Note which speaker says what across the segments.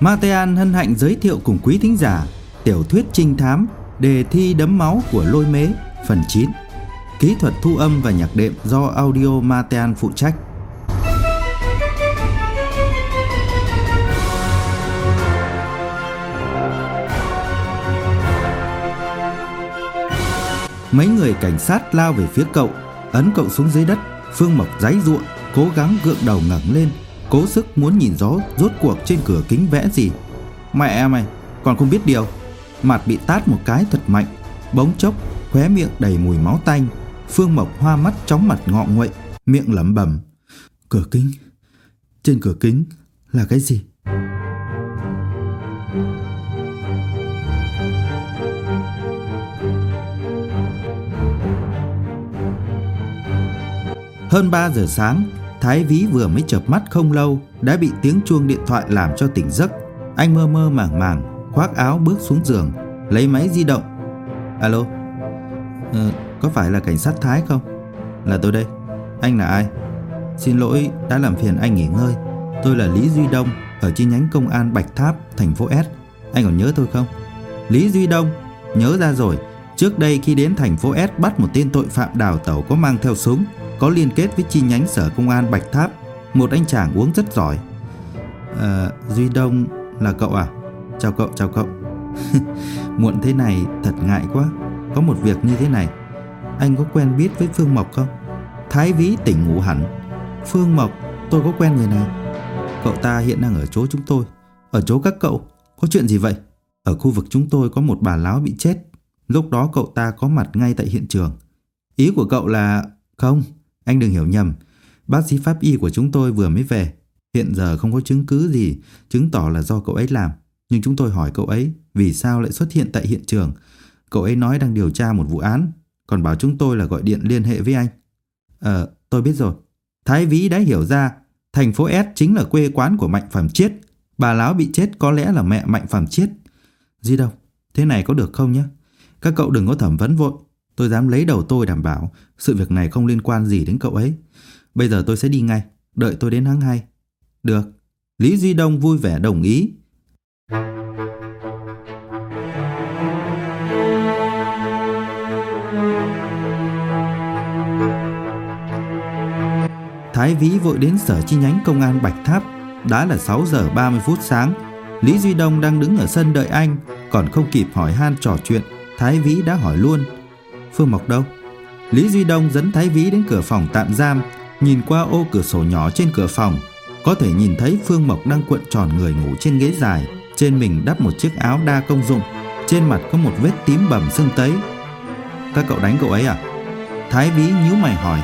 Speaker 1: Matean hân hạnh giới thiệu cùng quý thính giả tiểu thuyết trinh thám Đề thi đẫm máu của Lôi Mế phần 9. Kỹ thuật thu âm và nhạc đệm do Audio Matean phụ trách. Mấy người cảnh sát lao về phía cậu, ấn cậu xuống dưới đất. Phương Mộc giãy giụa, cố gắng gượng đầu ngẩng lên, cố sức muốn nhìn rõ rốt cuộc trên cửa kính vẽ gì. Mẹ mày, còn không biết điều. Mặt bị tát một cái thật mạnh, bỗng chốc khóe miệng đầy mùi máu tanh. Phương Mộc hoa mắt chóng mặt ngọ nguậy, miệng lẩm bẩm: cửa kính, trên cửa kính là cái gì? Hơn 3 giờ sáng, Thái Vĩ vừa mới chợp mắt không lâu đã bị tiếng chuông điện thoại làm cho tỉnh giấc. Anh mơ mơ màng màng khoác áo bước xuống giường, lấy máy di động. Alo, có phải là cảnh sát Thái không? Là tôi đây. Anh là ai? Xin lỗi đã làm phiền anh nghỉ ngơi. Tôi là Lý Duy Đông ở chi nhánh công an Bạch Tháp, thành phố S. Anh còn nhớ tôi không? Lý Duy Đông, nhớ ra rồi. Trước đây khi đến thành phố S bắt một tên tội phạm đào tẩu có mang theo súng, có liên kết với chi nhánh sở công an Bạch Tháp. Một anh chàng uống rất giỏi. Duy Đông là cậu à? Chào cậu. Muộn thế này thật ngại quá. Có một việc như thế này, anh có quen biết với Phương Mộc không? Thái Vĩ tỉnh ngủ hẳn. Phương Mộc, tôi có quen người này. Cậu ta hiện đang ở chỗ chúng tôi. Ở chỗ các cậu, có chuyện gì vậy? Ở khu vực chúng tôi có một bà láo bị chết. Lúc đó cậu ta có mặt ngay tại hiện trường. Ý của cậu là... Không, anh đừng hiểu nhầm. Bác sĩ pháp y của chúng tôi vừa mới về. Hiện giờ không có chứng cứ gì chứng tỏ là do cậu ấy làm. Nhưng chúng tôi hỏi cậu ấy vì sao lại xuất hiện tại hiện trường. Cậu ấy nói đang điều tra một vụ án, còn bảo chúng tôi là gọi điện liên hệ với anh. Tôi biết rồi. Thái Vĩ đã hiểu ra thành phố S chính là quê quán của Mạnh Phẩm Chiết. Bà láo bị chết có lẽ là mẹ Mạnh Phẩm Chiết. Di Đông, thế này có được không nhé? Các cậu đừng có thẩm vấn vội. Tôi dám lấy đầu tôi đảm bảo sự việc này không liên quan gì đến cậu ấy. Bây giờ tôi sẽ đi ngay, đợi tôi đến tháng 2. Được. Lý Duy Đông vui vẻ đồng ý. Thái Vĩ vội đến sở chi nhánh công an Bạch Tháp. Đã là 6 giờ 30 phút sáng. Lý Duy Đông đang đứng ở sân đợi anh. Còn không kịp hỏi han trò chuyện, Thái Vĩ đã hỏi luôn: Phương Mộc đâu? Lý Duy Đông dẫn Thái Vĩ đến cửa phòng tạm giam. Nhìn qua ô cửa sổ nhỏ trên cửa phòng, có thể nhìn thấy Phương Mộc đang cuộn tròn người ngủ trên ghế dài. Trên mình đắp một chiếc áo đa công dụng. Trên mặt có một vết tím bầm sưng tấy. Các cậu đánh cậu ấy à? Thái Vĩ nhíu mày hỏi.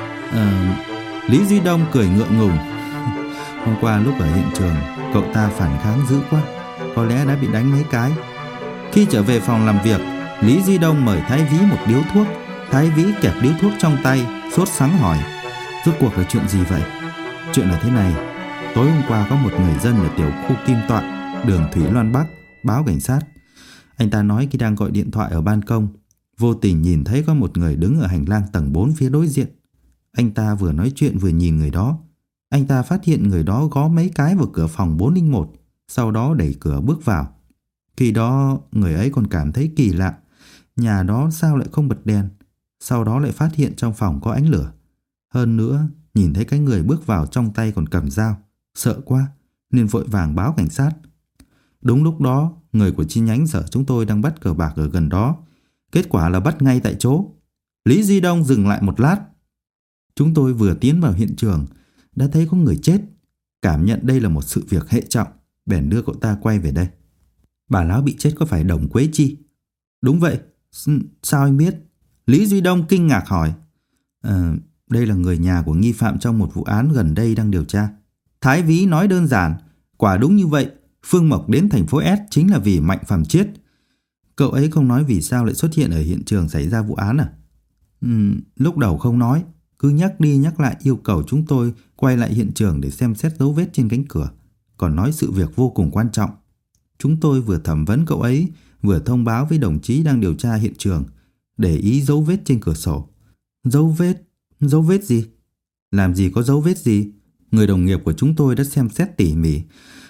Speaker 1: Lý Duy Đông cười ngượng ngùng. Hôm qua lúc ở hiện trường, cậu ta phản kháng dữ quá, có lẽ đã bị đánh mấy cái. Khi trở về phòng làm việc, Lý Duy Đông mời Thái Vĩ một điếu thuốc. Thái Vĩ kẹp điếu thuốc trong tay, sốt sắng hỏi: rốt cuộc là chuyện gì vậy? Chuyện là thế này, tối hôm qua có một người dân ở tiểu khu Kim Tọa, đường Thủy Loan Bắc báo cảnh sát. Anh ta nói khi đang gọi điện thoại ở ban công, vô tình nhìn thấy có một người đứng ở hành lang tầng 4 phía đối diện. Anh ta vừa nói chuyện vừa nhìn người đó. Anh ta phát hiện người đó gõ mấy cái vào cửa phòng 401, sau đó đẩy cửa bước vào. Khi đó người ấy còn cảm thấy kỳ lạ, nhà đó sao lại không bật đèn. Sau đó lại phát hiện trong phòng có ánh lửa. Hơn nữa nhìn thấy cái người bước vào trong tay còn cầm dao. Sợ quá nên vội vàng báo cảnh sát. Đúng lúc đó người của chi nhánh sở chúng tôi đang bắt cờ bạc ở gần đó. Kết quả là bắt ngay tại chỗ. Lý Duy Đông dừng lại một lát. Chúng tôi vừa tiến vào hiện trường đã thấy có người chết. Cảm nhận đây là một sự việc hệ trọng, bèn đưa cậu ta quay về đây. Bà lão bị chết có phải Đồng Quế Chi? Đúng vậy. Sao anh biết? Lý Duy Đông kinh ngạc hỏi. Đây là người nhà của nghi phạm trong một vụ án gần đây đang điều tra. Thái Vĩ nói đơn giản. Quả đúng như vậy, Phương Mộc đến thành phố S chính là vì Mạnh Phẩm Chiết. Cậu ấy không nói vì sao lại xuất hiện ở hiện trường xảy ra vụ án à? Lúc đầu không nói, cứ nhắc đi nhắc lại yêu cầu chúng tôi quay lại hiện trường để xem xét dấu vết trên cánh cửa. Còn nói sự việc vô cùng quan trọng. Chúng tôi vừa thẩm vấn cậu ấy, vừa thông báo với đồng chí đang điều tra hiện trường, để ý dấu vết trên cửa sổ. Dấu vết? Dấu vết gì? Làm gì có dấu vết gì? Người đồng nghiệp của chúng tôi đã xem xét tỉ mỉ.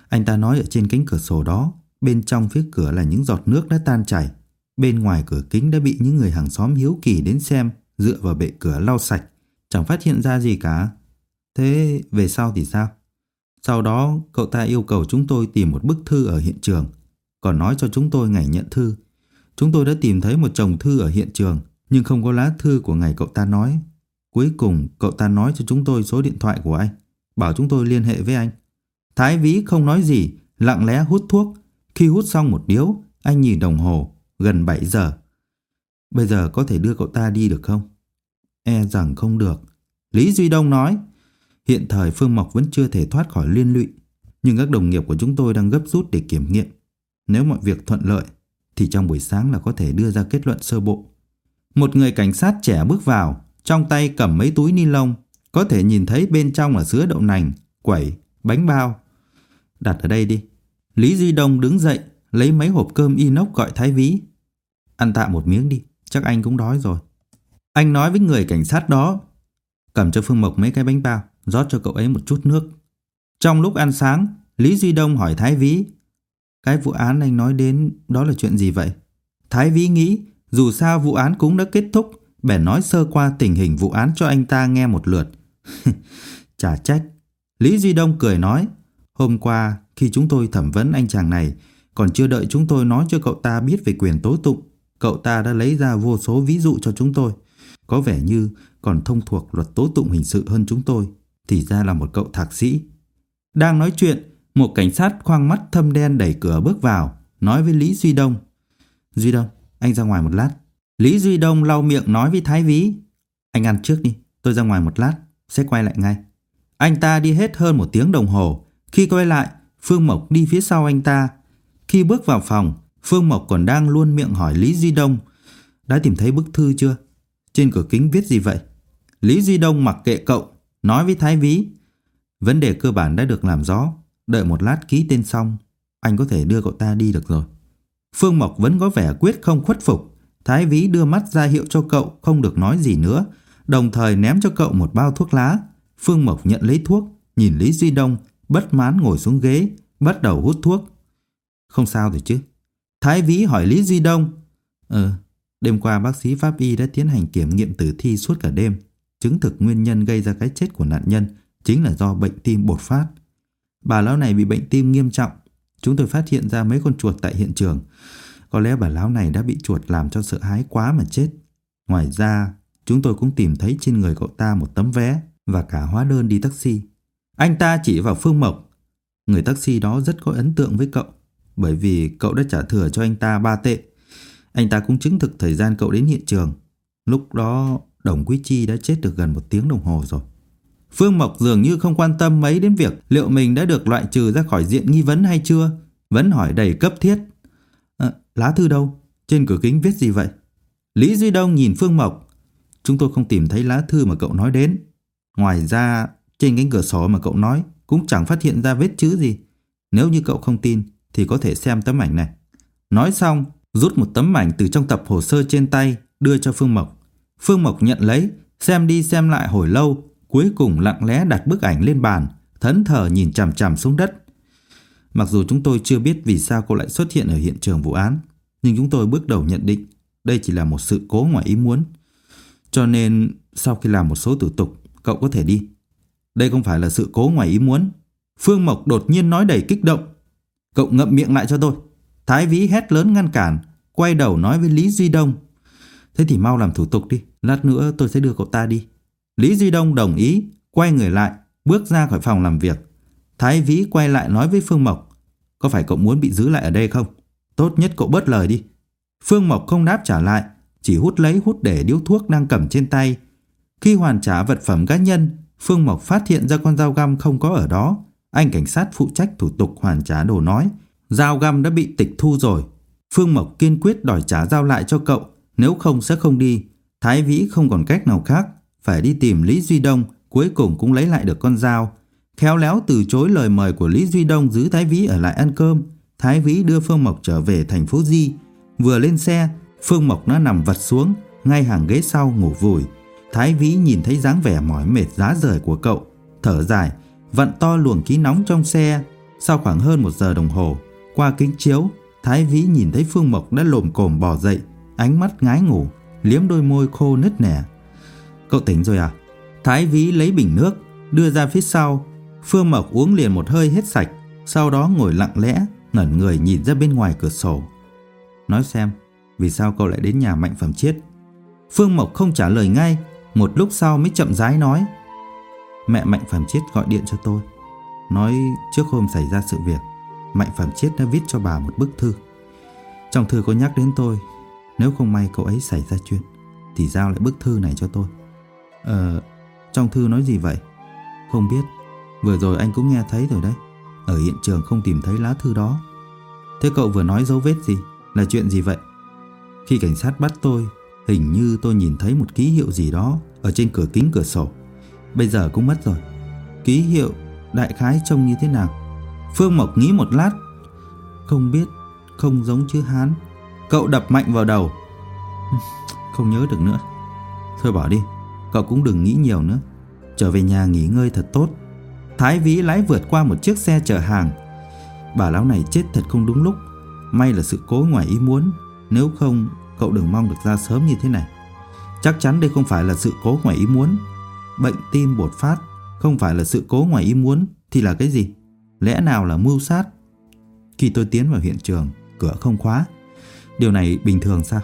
Speaker 1: Anh ta nói ở trên cánh cửa sổ đó, bên trong phía cửa là những giọt nước đã tan chảy. Bên ngoài cửa kính đã bị những người hàng xóm hiếu kỳ đến xem, dựa vào bệ cửa lau sạch. Chẳng phát hiện ra gì cả. Thế về sau thì sao? Sau đó cậu ta yêu cầu chúng tôi tìm một bức thư ở hiện trường, còn nói cho chúng tôi ngày nhận thư. Chúng tôi đã tìm thấy một chồng thư ở hiện trường, nhưng không có lá thư của ngày cậu ta nói. Cuối cùng cậu ta nói cho chúng tôi số điện thoại của anh, bảo chúng tôi liên hệ với anh. Thái Vĩ không nói gì, lặng lẽ hút thuốc. Khi hút xong một điếu, anh nhìn đồng hồ, gần 7 giờ. Bây giờ có thể đưa cậu ta đi được không? E rằng không được, Lý Duy Đông nói. Hiện thời Phương Mộc vẫn chưa thể thoát khỏi liên lụy, nhưng các đồng nghiệp của chúng tôi đang gấp rút để kiểm nghiệm. Nếu mọi việc thuận lợi, thì trong buổi sáng là có thể đưa ra kết luận sơ bộ. Một người cảnh sát trẻ bước vào, trong tay cầm mấy túi ni lông, có thể nhìn thấy bên trong là sứa đậu nành, quẩy, bánh bao. Đặt ở đây đi. Lý Duy Đông đứng dậy, lấy mấy hộp cơm inox gọi Thái Vĩ. Ăn tạm một miếng đi, chắc anh cũng đói rồi. Anh nói với người cảnh sát đó, cầm cho Phương Mộc mấy cái bánh bao, rót cho cậu ấy một chút nước. Trong lúc ăn sáng, Lý Duy Đông hỏi Thái Vĩ, cái vụ án anh nói đến đó là chuyện gì vậy? Thái Vĩ nghĩ dù sao vụ án cũng đã kết thúc, bèn nói sơ qua tình hình vụ án cho anh ta nghe một lượt. Chả trách. Lý Duy Đông cười nói, hôm qua khi chúng tôi thẩm vấn anh chàng này, còn chưa đợi chúng tôi nói cho cậu ta biết về quyền tố tụng, cậu ta đã lấy ra vô số ví dụ cho chúng tôi. Có vẻ như còn thông thuộc luật tố tụng hình sự hơn chúng tôi, thì ra là một cậu thạc sĩ. Đang nói chuyện, một cảnh sát khoang mắt thâm đen đẩy cửa bước vào, nói với Lý Duy Đông, Duy Đông, anh ra ngoài một lát. Lý Duy Đông lau miệng nói với Thái Vĩ, anh ăn trước đi, tôi ra ngoài một lát, sẽ quay lại ngay. Anh ta đi hết hơn 1 tiếng đồng hồ. Khi quay lại, Phương Mộc đi phía sau anh ta. Khi bước vào phòng, Phương Mộc còn đang luôn miệng hỏi Lý Duy Đông, đã tìm thấy bức thư chưa? Trên cửa kính viết gì vậy? Lý Duy Đông mặc kệ cậu, nói với Thái Vĩ, vấn đề cơ bản đã được làm rõ, đợi một lát ký tên xong, anh có thể đưa cậu ta đi được rồi. Phương Mộc vẫn có vẻ quyết không khuất phục. Thái Vĩ đưa mắt ra hiệu cho cậu không được nói gì nữa, đồng thời ném cho cậu một bao thuốc lá. Phương Mộc nhận lấy thuốc, nhìn Lý Duy Đông, bất mãn ngồi xuống ghế, bắt đầu hút thuốc. Không sao rồi chứ? Thái Vĩ hỏi Lý Duy Đông. Đêm qua bác sĩ pháp y đã tiến hành kiểm nghiệm tử thi suốt cả đêm, chứng thực nguyên nhân gây ra cái chết của nạn nhân chính là do bệnh tim bột phát. Bà lão này bị bệnh tim nghiêm trọng. Chúng tôi phát hiện ra mấy con chuột tại hiện trường. Có lẽ bà lão này đã bị chuột làm cho sợ hãi quá mà chết. Ngoài ra, chúng tôi cũng tìm thấy trên người cậu ta một tấm vé và cả hóa đơn đi taxi. Anh ta chỉ vào Phương Mộc. Người taxi đó rất có ấn tượng với cậu, bởi vì cậu đã trả thừa cho anh ta 3 tệ. Anh ta cũng chứng thực thời gian cậu đến hiện trường. Lúc đó Đồng Quý Chi đã chết được gần 1 tiếng đồng hồ rồi. Phương Mộc dường như không quan tâm mấy đến việc liệu mình đã được loại trừ ra khỏi diện nghi vấn hay chưa, vẫn hỏi đầy cấp thiết. Lá thư đâu? Trên cửa kính viết gì vậy? Lý Duy Đông nhìn Phương Mộc. Chúng tôi không tìm thấy lá thư mà cậu nói đến. Ngoài ra, trên cánh cửa sổ mà cậu nói cũng chẳng phát hiện ra vết chữ gì. Nếu như cậu không tin thì có thể xem tấm ảnh này. Nói xong, rút một tấm ảnh từ trong tập hồ sơ trên tay đưa cho Phương Mộc. Phương Mộc nhận lấy, xem đi xem lại hồi lâu, cuối cùng lặng lẽ đặt bức ảnh lên bàn, thẫn thờ nhìn chằm chằm xuống đất. Mặc dù chúng tôi chưa biết vì sao cô lại xuất hiện ở hiện trường vụ án, nhưng chúng tôi bước đầu nhận định đây chỉ là một sự cố ngoài ý muốn. Cho nên sau khi làm một số thủ tục, cậu có thể đi. Đây không phải là sự cố ngoài ý muốn. Phương Mộc đột nhiên nói đầy kích động. Cậu ngậm miệng lại cho tôi. Thái Vĩ hét lớn ngăn cản, quay đầu nói với Lý Duy Đông. Thế thì mau làm thủ tục đi, lát nữa tôi sẽ đưa cậu ta đi. Lý Duy Đông đồng ý, quay người lại, bước ra khỏi phòng làm việc. Thái Vĩ quay lại nói với Phương Mộc. Có phải cậu muốn bị giữ lại ở đây không? Tốt nhất cậu bớt lời đi. Phương Mộc không đáp trả lại, chỉ hút lấy hút để điếu thuốc đang cầm trên tay. Khi hoàn trả vật phẩm cá nhân, Phương Mộc phát hiện ra con dao găm không có ở đó. Anh cảnh sát phụ trách thủ tục hoàn trả đồ nói dao găm đã bị tịch thu rồi. Phương Mộc kiên quyết đòi trả dao lại cho cậu, nếu không sẽ không đi. Thái Vĩ không còn cách nào khác, phải đi tìm Lý Duy Đông, cuối cùng cũng lấy lại được con dao. Khéo léo từ chối lời mời của Lý Duy Đông giữ Thái Vĩ ở lại ăn cơm. Thái Vĩ đưa Phương Mộc trở về thành phố Di. Vừa lên xe, Phương Mộc đã nằm vật xuống ngay hàng ghế sau ngủ vùi. Thái Vĩ nhìn thấy dáng vẻ mỏi mệt rã rời của cậu, thở dài, vặn to luồng khí nóng trong xe. Sau khoảng hơn 1 giờ đồng hồ, qua kính chiếu, Thái Vĩ nhìn thấy Phương Mộc đã lồm cồm bò dậy, ánh mắt ngái ngủ, liếm đôi môi khô nứt nẻ. Cậu tỉnh rồi à? Thái Vĩ lấy bình nước, đưa ra phía sau. Phương Mộc uống liền một hơi hết sạch, sau đó ngồi lặng lẽ, ngẩn người nhìn ra bên ngoài cửa sổ. Nói xem, vì sao cậu lại đến nhà Mạnh Phẩm Chiết? Phương Mộc không trả lời ngay, một lúc sau mới chậm rãi nói. Mẹ Mạnh Phẩm Chiết gọi điện cho tôi, nói trước hôm xảy ra sự việc, Mạnh Phẩm Chiết đã viết cho bà một bức thư. Trong thư có nhắc đến tôi, nếu không may cậu ấy xảy ra chuyện thì giao lại bức thư này cho tôi. Trong thư nói gì vậy? Không biết, vừa rồi anh cũng nghe thấy rồi đấy. Ở hiện trường không tìm thấy lá thư đó. Thế cậu vừa nói dấu vết gì? Là chuyện gì vậy? Khi cảnh sát bắt tôi, hình như tôi nhìn thấy một ký hiệu gì đó ở trên cửa kính cửa sổ. Bây giờ cũng mất rồi. Ký hiệu đại khái trông như thế nào? Phương Mộc nghĩ một lát. Không biết, không giống chữ Hán. Cậu đập mạnh vào đầu. Không nhớ được nữa. Thôi bỏ đi, cậu cũng đừng nghĩ nhiều nữa. Trở về nhà nghỉ ngơi thật tốt. Thái Vĩ lái vượt qua một chiếc xe chở hàng. Bà lão này chết thật không đúng lúc. May là sự cố ngoài ý muốn, nếu không cậu đừng mong được ra sớm như thế này. Chắc chắn đây không phải là sự cố ngoài ý muốn. Bệnh tim bột phát không phải là sự cố ngoài ý muốn thì là cái gì? Lẽ nào là mưu sát? Khi tôi tiến vào hiện trường, cửa không khóa. Điều này bình thường sao?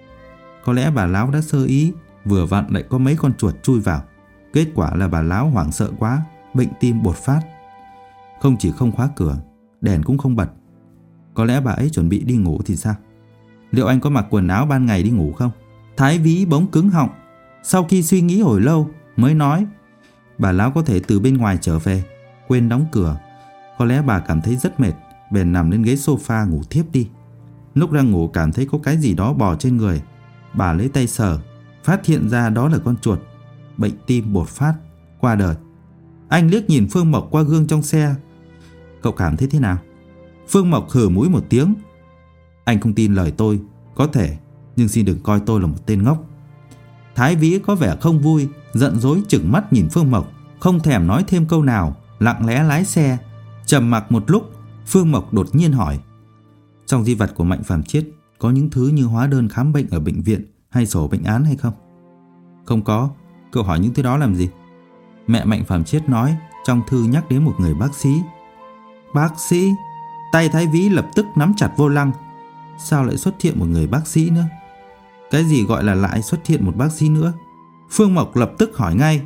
Speaker 1: Có lẽ bà lão đã sơ ý, vừa vặn lại có mấy con chuột chui vào. Kết quả là bà lão hoảng sợ quá, bệnh tim bột phát. Không chỉ không khóa cửa, đèn cũng không bật. Có lẽ bà ấy chuẩn bị đi ngủ thì sao? Liệu anh có mặc quần áo ban ngày đi ngủ không? Thái Vĩ bỗng cứng họng. Sau khi suy nghĩ hồi lâu mới nói, bà lão có thể từ bên ngoài trở về, quên đóng cửa. Có lẽ bà cảm thấy rất mệt, bèn nằm lên ghế sofa ngủ thiếp đi. Lúc đang ngủ cảm thấy có cái gì đó bò trên người. Bà lấy tay sờ, phát hiện ra đó là con chuột. Bệnh tim bột phát, qua đời. Anh liếc nhìn Phương Mộc qua gương trong xe. Cậu cảm thấy thế nào? Phương Mộc hừ mũi một tiếng. Anh không tin lời tôi, có thể, nhưng xin đừng coi tôi là một tên ngốc. Thái Vĩ có vẻ không vui, giận dỗi chừng mắt nhìn Phương Mộc, không thèm nói thêm câu nào, lặng lẽ lái xe. Trầm mặc một lúc, Phương Mộc đột nhiên hỏi, trong di vật của Mạnh Phẩm Chiết có những thứ như hóa đơn khám bệnh ở bệnh viện hay sổ bệnh án hay không? Không có. Cậu hỏi những thứ đó làm gì? Mẹ Mạnh Phẩm Chiết nói trong thư nhắc đến một người bác sĩ. Bác sĩ? Tay Thái Vĩ lập tức nắm chặt vô lăng. Sao lại xuất hiện một người bác sĩ nữa? Cái gì gọi là lại xuất hiện một bác sĩ nữa? Phương Mộc lập tức hỏi ngay.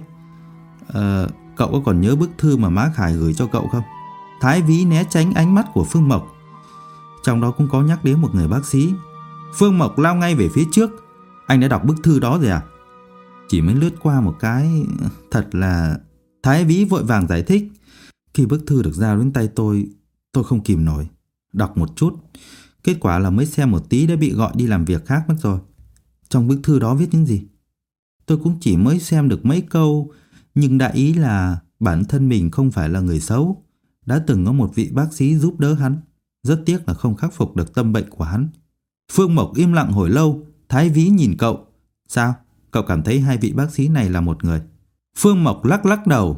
Speaker 1: Cậu có còn nhớ bức thư mà má Khải gửi cho cậu không? Thái Vĩ né tránh ánh mắt của Phương Mộc. Trong đó cũng có nhắc đến một người bác sĩ. Phương Mộc lao ngay về phía trước. Anh đã đọc bức thư đó rồi à? Chỉ mới lướt qua một cái. Thật là... Thái Vĩ vội vàng giải thích. Khi bức thư được giao đến tay tôi không kìm nổi, đọc một chút. Kết quả là mới xem một tí đã bị gọi đi làm việc khác mất rồi. Trong bức thư đó viết những gì? Tôi cũng chỉ mới xem được mấy câu, nhưng đại ý là bản thân mình không phải là người xấu. Đã từng có một vị bác sĩ giúp đỡ hắn. Rất tiếc là không khắc phục được tâm bệnh của hắn. Phương Mộc im lặng hồi lâu. Thái Vĩ nhìn cậu. Sao? Cậu cảm thấy hai vị bác sĩ này là một người? Phương Mộc lắc đầu.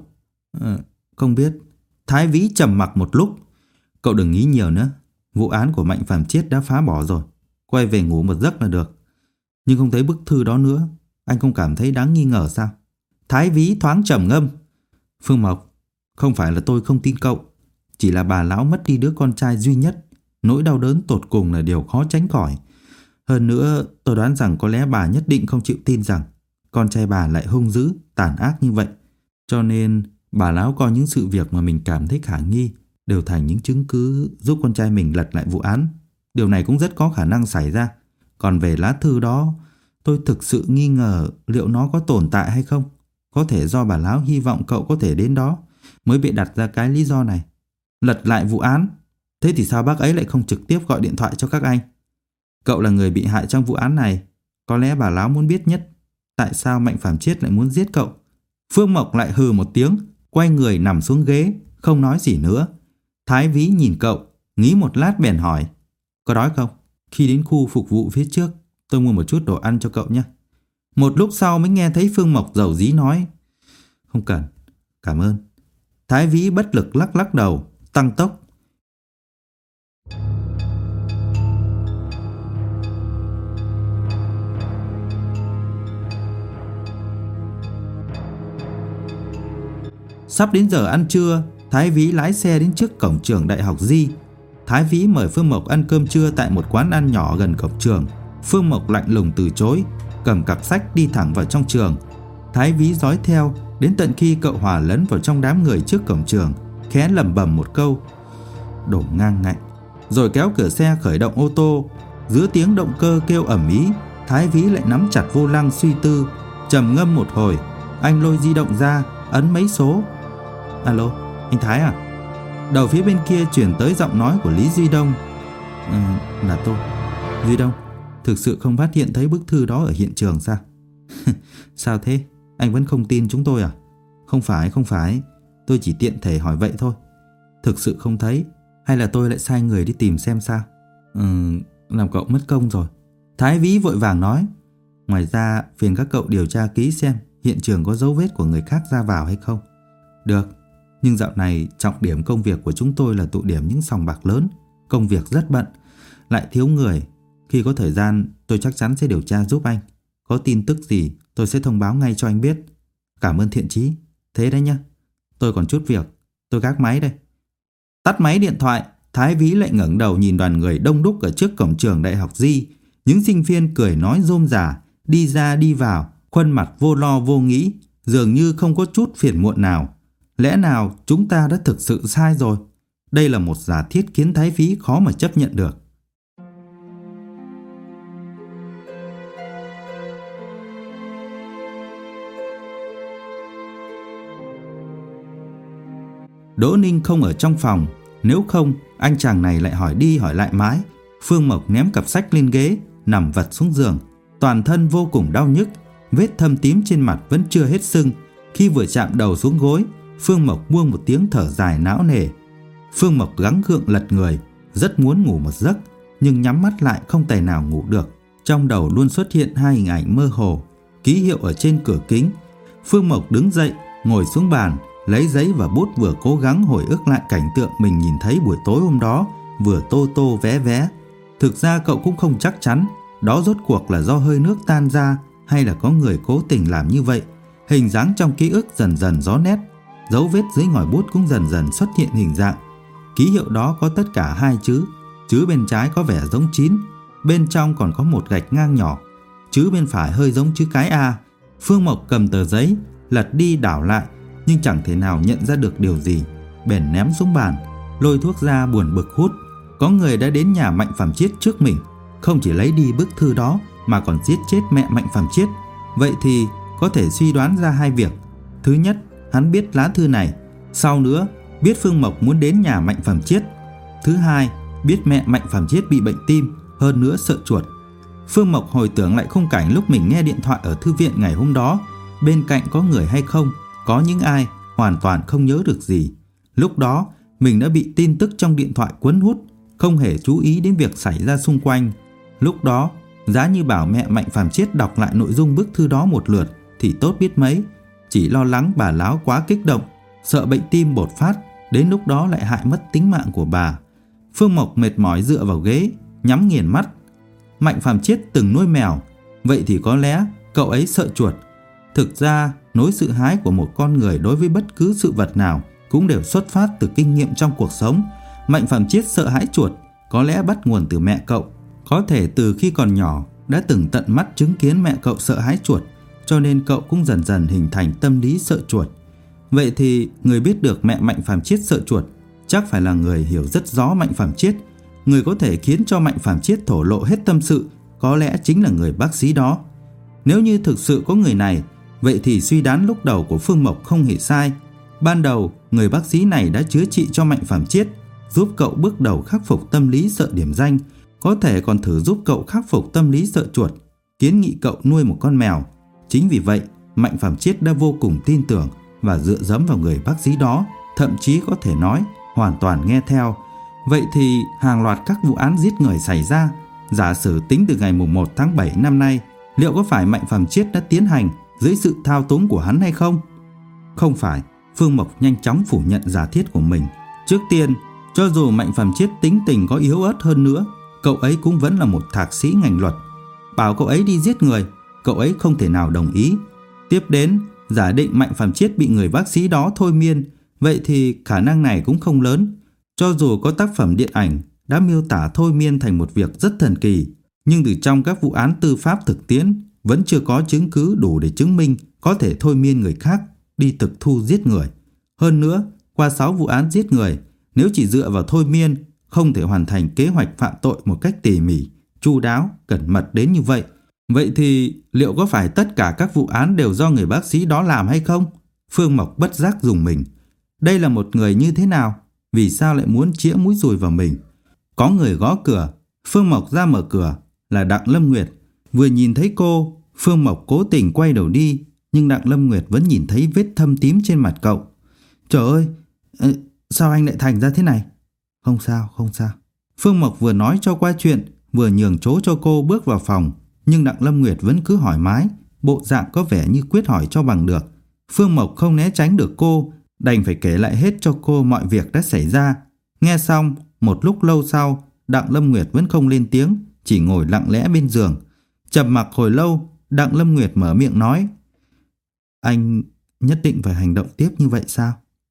Speaker 1: Không biết. Thái Vĩ trầm mặc một lúc. Cậu đừng nghĩ nhiều nữa. Vụ án của Mạnh Phẩm Chiết đã phá bỏ rồi. Quay về ngủ một giấc là được. Nhưng không thấy bức thư đó nữa. Anh không cảm thấy đáng nghi ngờ sao? Thái Vĩ thoáng trầm ngâm. Phương Mộc, không phải là tôi không tin cậu. Chỉ là bà lão mất đi đứa con trai duy nhất. Nỗi đau đớn tột cùng là điều khó tránh khỏi. Hơn nữa, tôi đoán rằng có lẽ bà nhất định không chịu tin rằng con trai bà lại hung dữ, tàn ác như vậy. Cho nên bà lão coi những sự việc mà mình cảm thấy khả nghi đều thành những chứng cứ giúp con trai mình lật lại vụ án. Điều này cũng rất có khả năng xảy ra. Còn về lá thư đó, tôi thực sự nghi ngờ liệu nó có tồn tại hay không. Có thể do bà lão hy vọng cậu có thể đến đó mới bị đặt ra cái lý do này. Lật lại vụ án. Thế thì sao bác ấy lại không trực tiếp gọi điện thoại cho các anh? Cậu là người bị hại trong vụ án này. Có lẽ bà lão muốn biết nhất tại sao Mạnh Phẩm Chiết lại muốn giết cậu. Phương Mộc lại hừ một tiếng, quay người nằm xuống ghế, không nói gì nữa. Thái Vĩ nhìn cậu, nghĩ một lát bèn hỏi. Có đói không? Khi đến khu phục vụ phía trước, tôi mua một chút đồ ăn cho cậu nhé. Một lúc sau mới nghe thấy Phương Mộc dầu dí nói. Không cần, cảm ơn. Thái Vĩ bất lực lắc đầu, tăng tốc. Sắp đến giờ ăn trưa, Thái Vĩ lái xe đến trước cổng trường Đại học Di. Thái Vĩ mời Phương Mộc ăn cơm trưa tại một quán ăn nhỏ gần cổng trường. Phương Mộc lạnh lùng từ chối, cầm cặp sách đi thẳng vào trong trường. Thái Vĩ dõi theo đến tận khi cậu hòa lẫn vào trong đám người trước cổng trường, khẽ lẩm bẩm một câu: "Đồ ngang ngạnh", rồi kéo cửa xe khởi động ô tô. Giữa tiếng động cơ kêu ầm ĩ, Thái Vĩ lại nắm chặt vô lăng suy tư. Trầm ngâm một hồi, anh lôi di động ra, ấn mấy số. "Alo, anh Thái à?" Đầu phía bên kia chuyển tới giọng nói của Lý Duy Đông. Là tôi. Duy Đông, thực sự không phát hiện thấy bức thư đó ở hiện trường sao?" "Sao thế? Anh vẫn không tin chúng tôi à?" Không phải, tôi chỉ tiện thể hỏi vậy thôi. Thực sự không thấy, hay là tôi lại sai người đi tìm xem sao?" Làm cậu mất công rồi." Thái Vĩ vội vàng nói. "Ngoài ra phiền các cậu điều tra kỹ xem hiện trường có dấu vết của người khác ra vào hay không." "Được, nhưng dạo này trọng điểm công việc của chúng tôi là tụ điểm những sòng bạc lớn. Công việc rất bận, lại thiếu người. Khi có thời gian tôi chắc chắn sẽ điều tra giúp anh. Có tin tức gì tôi sẽ thông báo ngay cho anh biết. Cảm ơn thiện chí. Thế đấy nhá. Tôi còn chút việc, tôi gác máy đây." Tắt máy điện thoại, Thái Vĩ lại ngẩng đầu nhìn đoàn người đông đúc ở trước cổng trường Đại học Di. Những sinh viên cười nói rôm rả, đi ra đi vào, khuôn mặt vô lo vô nghĩ, dường như không có chút phiền muộn nào. Lẽ nào chúng ta đã thực sự sai rồi? Đây là một giả thiết khiến Thái Vĩ khó mà chấp nhận được. Đỗ Ninh không ở trong phòng, nếu không anh chàng này lại hỏi đi hỏi lại mãi. Phương Mộc ném cặp sách lên ghế, nằm vật xuống giường, toàn thân vô cùng đau nhức, vết thâm tím trên mặt vẫn chưa hết sưng. Khi vừa chạm đầu xuống gối, Phương Mộc buông một tiếng thở dài não nề. Phương Mộc gắng gượng lật người, rất muốn ngủ một giấc, nhưng nhắm mắt lại không tài nào ngủ được. Trong đầu luôn xuất hiện hai hình ảnh mơ hồ, ký hiệu ở trên cửa kính. Phương Mộc đứng dậy, ngồi xuống bàn, lấy giấy và bút, vừa cố gắng hồi ức lại cảnh tượng mình nhìn thấy buổi tối hôm đó, vừa tô tô vé vé. Thực ra cậu cũng không chắc chắn đó rốt cuộc là do hơi nước tan ra hay là có người cố tình làm như vậy. Hình dáng trong ký ức dần dần rõ nét, dấu vết dưới ngòi bút cũng dần dần xuất hiện hình dạng. Ký hiệu đó có tất cả hai chữ. Chữ bên trái có vẻ giống 9, bên trong còn có một gạch ngang nhỏ. Chữ bên phải hơi giống chữ cái A. Phương Mộc cầm tờ giấy, lật đi đảo lại, nhưng chẳng thể nào nhận ra được điều gì, bèn ném xuống bàn, lôi thuốc ra buồn bực hút. Có người đã đến nhà Mạnh Phàm Chiết trước mình, không chỉ lấy đi bức thư đó mà còn giết chết mẹ Mạnh Phàm Chiết. Vậy thì có thể suy đoán ra hai việc. Thứ nhất, hắn biết lá thư này. Sau nữa, biết Phương Mộc muốn đến nhà Mạnh Phàm Chiết. Thứ hai, biết mẹ Mạnh Phàm Chiết bị bệnh tim, hơn nữa sợ chuột. Phương Mộc hồi tưởng lại khung cảnh lúc mình nghe điện thoại ở thư viện ngày hôm đó. Bên cạnh có người hay không, có những ai, hoàn toàn không nhớ được gì. Lúc đó mình đã bị tin tức trong điện thoại cuốn hút, không hề chú ý đến việc xảy ra xung quanh. Lúc đó giá như bảo mẹ Mạnh Phàm Chiết đọc lại nội dung bức thư đó một lượt thì tốt biết mấy. Chỉ lo lắng bà láo quá kích động, sợ bệnh tim bột phát, đến lúc đó lại hại mất tính mạng của bà. Phương Mộc mệt mỏi dựa vào ghế, nhắm nghiền mắt. Mạnh Phàm Chiết từng nuôi mèo, vậy thì có lẽ cậu ấy sợ chuột. Thực ra nỗi sợ hãi của một con người đối với bất cứ sự vật nào cũng đều xuất phát từ kinh nghiệm trong cuộc sống. Mạnh Phàm Chiết sợ hãi chuột có lẽ bắt nguồn từ mẹ cậu. Có thể từ khi còn nhỏ đã từng tận mắt chứng kiến mẹ cậu sợ hãi chuột, cho nên cậu cũng dần dần hình thành tâm lý sợ chuột. Vậy thì người biết được mẹ Mạnh Phàm Chiết sợ chuột chắc phải là người hiểu rất rõ Mạnh Phàm Chiết. Người có thể khiến cho Mạnh Phàm Chiết thổ lộ hết tâm sự có lẽ chính là người bác sĩ đó. Nếu như thực sự có người này, vậy thì suy đoán lúc đầu của Phương Mộc không hề sai. Ban đầu, người bác sĩ này đã chữa trị cho Mạnh Phàm Chiết, giúp cậu bước đầu khắc phục tâm lý sợ điểm danh, có thể còn thử giúp cậu khắc phục tâm lý sợ chuột, kiến nghị cậu nuôi một con mèo. Chính vì vậy, Mạnh Phàm Chiết đã vô cùng tin tưởng và dựa dẫm vào người bác sĩ đó, thậm chí có thể nói hoàn toàn nghe theo. Vậy thì hàng loạt các vụ án giết người xảy ra, giả sử tính từ ngày 1 tháng 7 năm nay, liệu có phải Mạnh Phàm Chiết đã tiến hành dưới sự thao túng của hắn hay không? Không phải. Phương Mộc nhanh chóng phủ nhận giả thiết của mình. Trước tiên, cho dù Mạnh Phàm Chiết tính tình có yếu ớt hơn nữa, cậu ấy cũng vẫn là một thạc sĩ ngành luật. Bảo cậu ấy đi giết người, cậu ấy không thể nào đồng ý. Tiếp đến, giả định Mạnh Phàm Chiết bị người bác sĩ đó thôi miên, Vậy thì khả năng này cũng không lớn. Cho dù có tác phẩm điện ảnh đã miêu tả thôi miên thành một việc rất thần kỳ, nhưng từ trong các vụ án tư pháp thực tiễn vẫn chưa có chứng cứ đủ để chứng minh có thể thôi miên người khác đi thực thu giết người. Hơn nữa, qua 6 vụ án giết người, nếu chỉ dựa vào thôi miên không thể hoàn thành kế hoạch phạm tội một cách tỉ mỉ, chu đáo, cẩn mật đến như vậy. Vậy thì liệu có phải tất cả các vụ án đều do người bác sĩ đó làm hay không? Phương Mộc bất giác rùng mình. Đây là một người như thế nào? Vì sao lại muốn chĩa mũi dùi vào mình? Có người gõ cửa. Phương Mộc ra mở cửa. Là Đặng Lâm Nguyệt. Vừa nhìn thấy cô, Phương Mộc cố tình quay đầu đi, nhưng Đặng Lâm Nguyệt vẫn nhìn thấy vết thâm tím trên mặt cậu. Trời ơi, sao anh lại thành ra thế này? Không sao, không sao. Phương Mộc vừa nói cho qua chuyện, vừa nhường chỗ cho cô bước vào phòng. Nhưng Đặng Lâm Nguyệt vẫn cứ hỏi mãi, bộ dạng có vẻ như quyết hỏi cho bằng được. Phương Mộc không né tránh được cô, đành phải kể lại hết cho cô mọi việc đã xảy ra. Nghe xong, một lúc lâu sau, Đặng Lâm Nguyệt vẫn không lên tiếng, chỉ ngồi lặng lẽ bên giường. Trầm mặc hồi lâu, Đặng Lâm Nguyệt mở miệng nói: Anh nhất định phải hành động tiếp như vậy sao?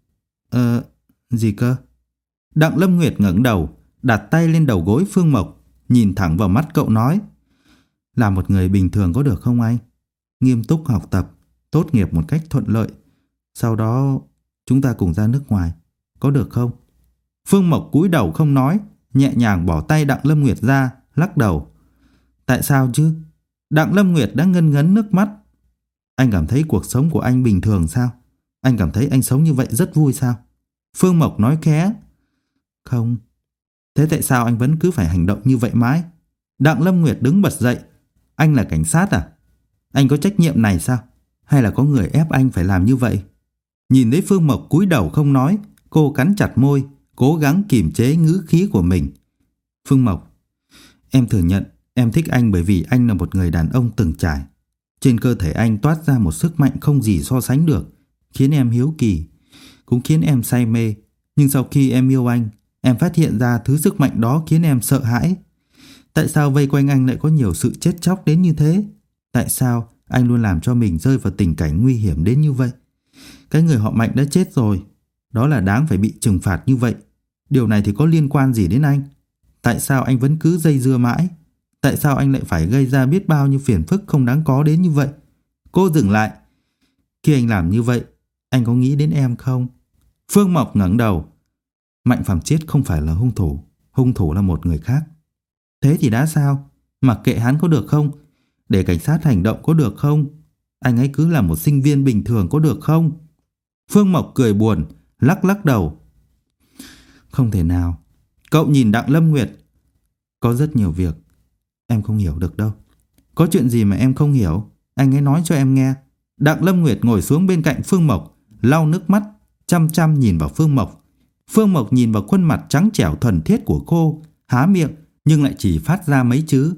Speaker 1: Gì cơ? Đặng Lâm Nguyệt ngẩng đầu, đặt tay lên đầu gối Phương Mộc, nhìn thẳng vào mắt cậu nói: Là một người bình thường có được không anh? Nghiêm túc học tập, tốt nghiệp một cách thuận lợi, sau đó chúng ta cùng ra nước ngoài, có được không? Phương Mộc cúi đầu không nói, nhẹ nhàng bỏ tay Đặng Lâm Nguyệt ra, lắc đầu. Tại sao chứ? Đặng Lâm Nguyệt đã ngân ngấn nước mắt. Anh cảm thấy cuộc sống của anh bình thường sao? Anh cảm thấy anh sống như vậy rất vui sao? Phương Mộc nói khẽ. Không. Thế tại sao anh vẫn cứ phải hành động như vậy mãi? Đặng Lâm Nguyệt đứng bật dậy. Anh là cảnh sát à? Anh có trách nhiệm này sao? Hay là có người ép anh phải làm như vậy? Nhìn thấy Phương Mộc cúi đầu không nói, cô cắn chặt môi, cố gắng kiềm chế ngữ khí của mình. Phương Mộc, em thừa nhận em thích anh bởi vì anh là một người đàn ông từng trải. Trên cơ thể anh toát ra một sức mạnh không gì so sánh được, khiến em hiếu kỳ, cũng khiến em say mê. Nhưng sau khi em yêu anh, em phát hiện ra thứ sức mạnh đó khiến em sợ hãi. Tại sao vây quanh anh lại có nhiều sự chết chóc đến như thế? Tại sao anh luôn làm cho mình rơi vào tình cảnh nguy hiểm đến như vậy? Cái người họ Mạnh đã chết rồi, đó là đáng phải bị trừng phạt như vậy. Điều này thì có liên quan gì đến anh? Tại sao anh vẫn cứ dây dưa mãi? Tại sao anh lại phải gây ra biết bao nhiêu phiền phức không đáng có đến như vậy? Cô dừng lại. Khi anh làm như vậy, anh có nghĩ đến em không? Phương Mộc ngẩng đầu. Mạnh Phàm chết không phải là hung thủ là một người khác. Thế thì đã sao? Mặc kệ hắn có được không? Để cảnh sát hành động có được không? Anh ấy cứ là một sinh viên bình thường có được không? Phương Mộc cười buồn, lắc đầu. Không thể nào. Cậu nhìn Đặng Lâm Nguyệt. Có rất nhiều việc em không hiểu được đâu. Có chuyện gì mà em không hiểu? Anh ấy nói cho em nghe. Đặng Lâm Nguyệt ngồi xuống bên cạnh Phương Mộc, lau nước mắt, chăm chăm nhìn vào Phương Mộc. Phương Mộc nhìn vào khuôn mặt trắng trẻo thuần khiết của cô, há miệng nhưng lại chỉ phát ra mấy chữ.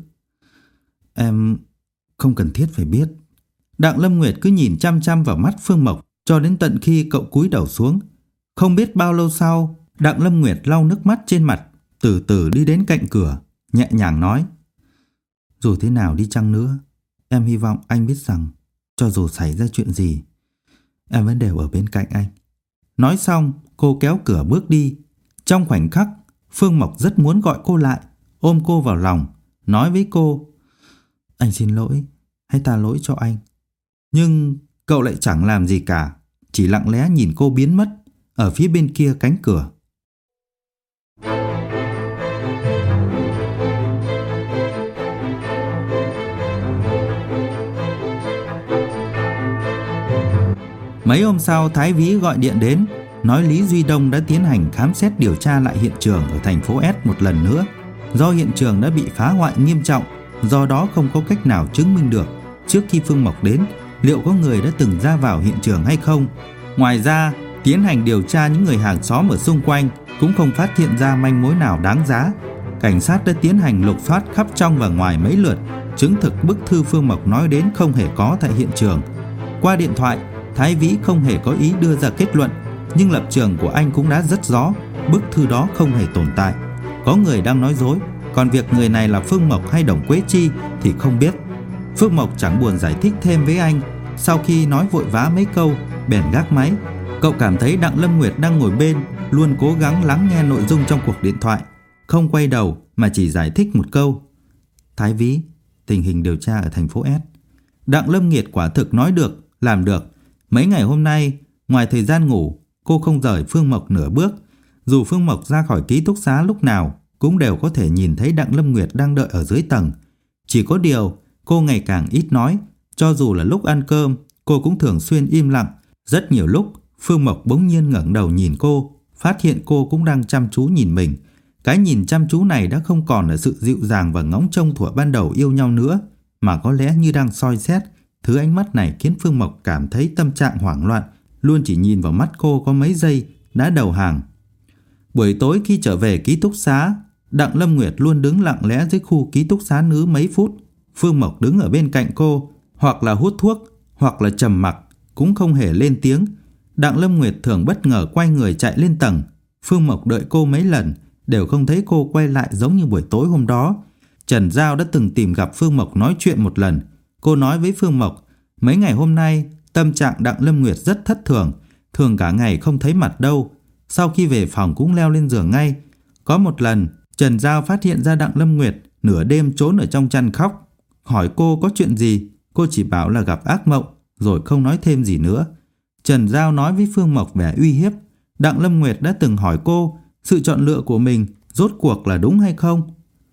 Speaker 1: Em không cần thiết phải biết. Đặng Lâm Nguyệt cứ nhìn chăm chăm vào mắt Phương Mộc cho đến tận khi cậu cúi đầu xuống. Không biết bao lâu sau, Đặng Lâm Nguyệt lau nước mắt trên mặt, từ từ đi đến cạnh cửa, nhẹ nhàng nói: Dù thế nào đi chăng nữa, em hy vọng anh biết rằng cho dù xảy ra chuyện gì, em vẫn đều ở bên cạnh anh. Nói xong, cô kéo cửa bước đi. Trong khoảnh khắc, Phương Mộc rất muốn gọi cô lại, ôm cô vào lòng, nói với cô: Anh xin lỗi, hãy tha lỗi cho anh. Nhưng cậu lại chẳng làm gì cả, chỉ lặng lẽ nhìn cô biến mất ở phía bên kia cánh cửa. Mấy hôm sau, Thái Vĩ gọi điện đến, nói Lý Duy Đông đã tiến hành khám xét điều tra lại hiện trường ở thành phố S một lần nữa. Do hiện trường đã bị phá hoại nghiêm trọng, do đó không có cách nào chứng minh được trước khi Phương Mộc đến liệu có người đã từng ra vào hiện trường hay không. Ngoài ra, tiến hành điều tra những người hàng xóm ở xung quanh cũng không phát hiện ra manh mối nào đáng giá. Cảnh sát đã tiến hành lục soát khắp trong và ngoài mấy lượt, chứng thực bức thư Phương Mộc nói đến không hề có tại hiện trường. Qua điện thoại, Thái Vĩ không hề có ý đưa ra kết luận, nhưng lập trường của anh cũng đã rất rõ, bức thư đó không hề tồn tại. Có người đang nói dối, còn việc người này là Phương Mộc hay Đồng Quế Chi thì không biết. Phương Mộc chẳng buồn giải thích thêm với anh. Sau khi nói vội vã mấy câu, bèn gác máy. Cậu cảm thấy Đặng Lâm Nguyệt đang ngồi bên, luôn cố gắng lắng nghe nội dung trong cuộc điện thoại, không quay đầu mà chỉ giải thích một câu: Thái Vĩ, tình hình điều tra ở thành phố S. Đặng Lâm Nguyệt quả thực nói được, làm được. Mấy ngày hôm nay, ngoài thời gian ngủ, cô không rời Phương Mộc nửa bước. Dù Phương Mộc ra khỏi ký túc xá lúc nào, cũng đều có thể nhìn thấy Đặng Lâm Nguyệt đang đợi ở dưới tầng. Chỉ có điều, cô ngày càng ít nói. Cho dù là lúc ăn cơm, cô cũng thường xuyên im lặng. Rất nhiều lúc, Phương Mộc bỗng nhiên ngẩng đầu nhìn cô, phát hiện cô cũng đang chăm chú nhìn mình. Cái nhìn chăm chú này đã không còn là sự dịu dàng và ngóng trông thuở ban đầu yêu nhau nữa, mà có lẽ như đang soi xét. Thứ ánh mắt này khiến Phương Mộc cảm thấy tâm trạng hoảng loạn, luôn chỉ nhìn vào mắt cô có mấy giây đã đầu hàng. Buổi tối khi trở về ký túc xá, Đặng Lâm Nguyệt luôn đứng lặng lẽ dưới khu ký túc xá nữ mấy phút. Phương Mộc đứng ở bên cạnh cô, hoặc là hút thuốc, hoặc là trầm mặc, cũng không hề lên tiếng. Đặng Lâm Nguyệt thường bất ngờ quay người chạy lên tầng. Phương Mộc đợi cô mấy lần, đều không thấy cô quay lại giống như buổi tối hôm đó. Trần Giao đã từng tìm gặp Phương Mộc nói chuyện một lần. Cô nói với Phương Mộc, mấy ngày hôm nay tâm trạng Đặng Lâm Nguyệt rất thất thường, thường cả ngày không thấy mặt đâu. Sau khi về phòng cũng leo lên giường ngay. Có một lần, Trần Giao phát hiện ra Đặng Lâm Nguyệt nửa đêm trốn ở trong chăn khóc. Hỏi cô có chuyện gì, cô chỉ bảo là gặp ác mộng, rồi không nói thêm gì nữa. Trần Giao nói với Phương Mộc vẻ uy hiếp. Đặng Lâm Nguyệt đã từng hỏi cô, sự chọn lựa của mình rốt cuộc là đúng hay không?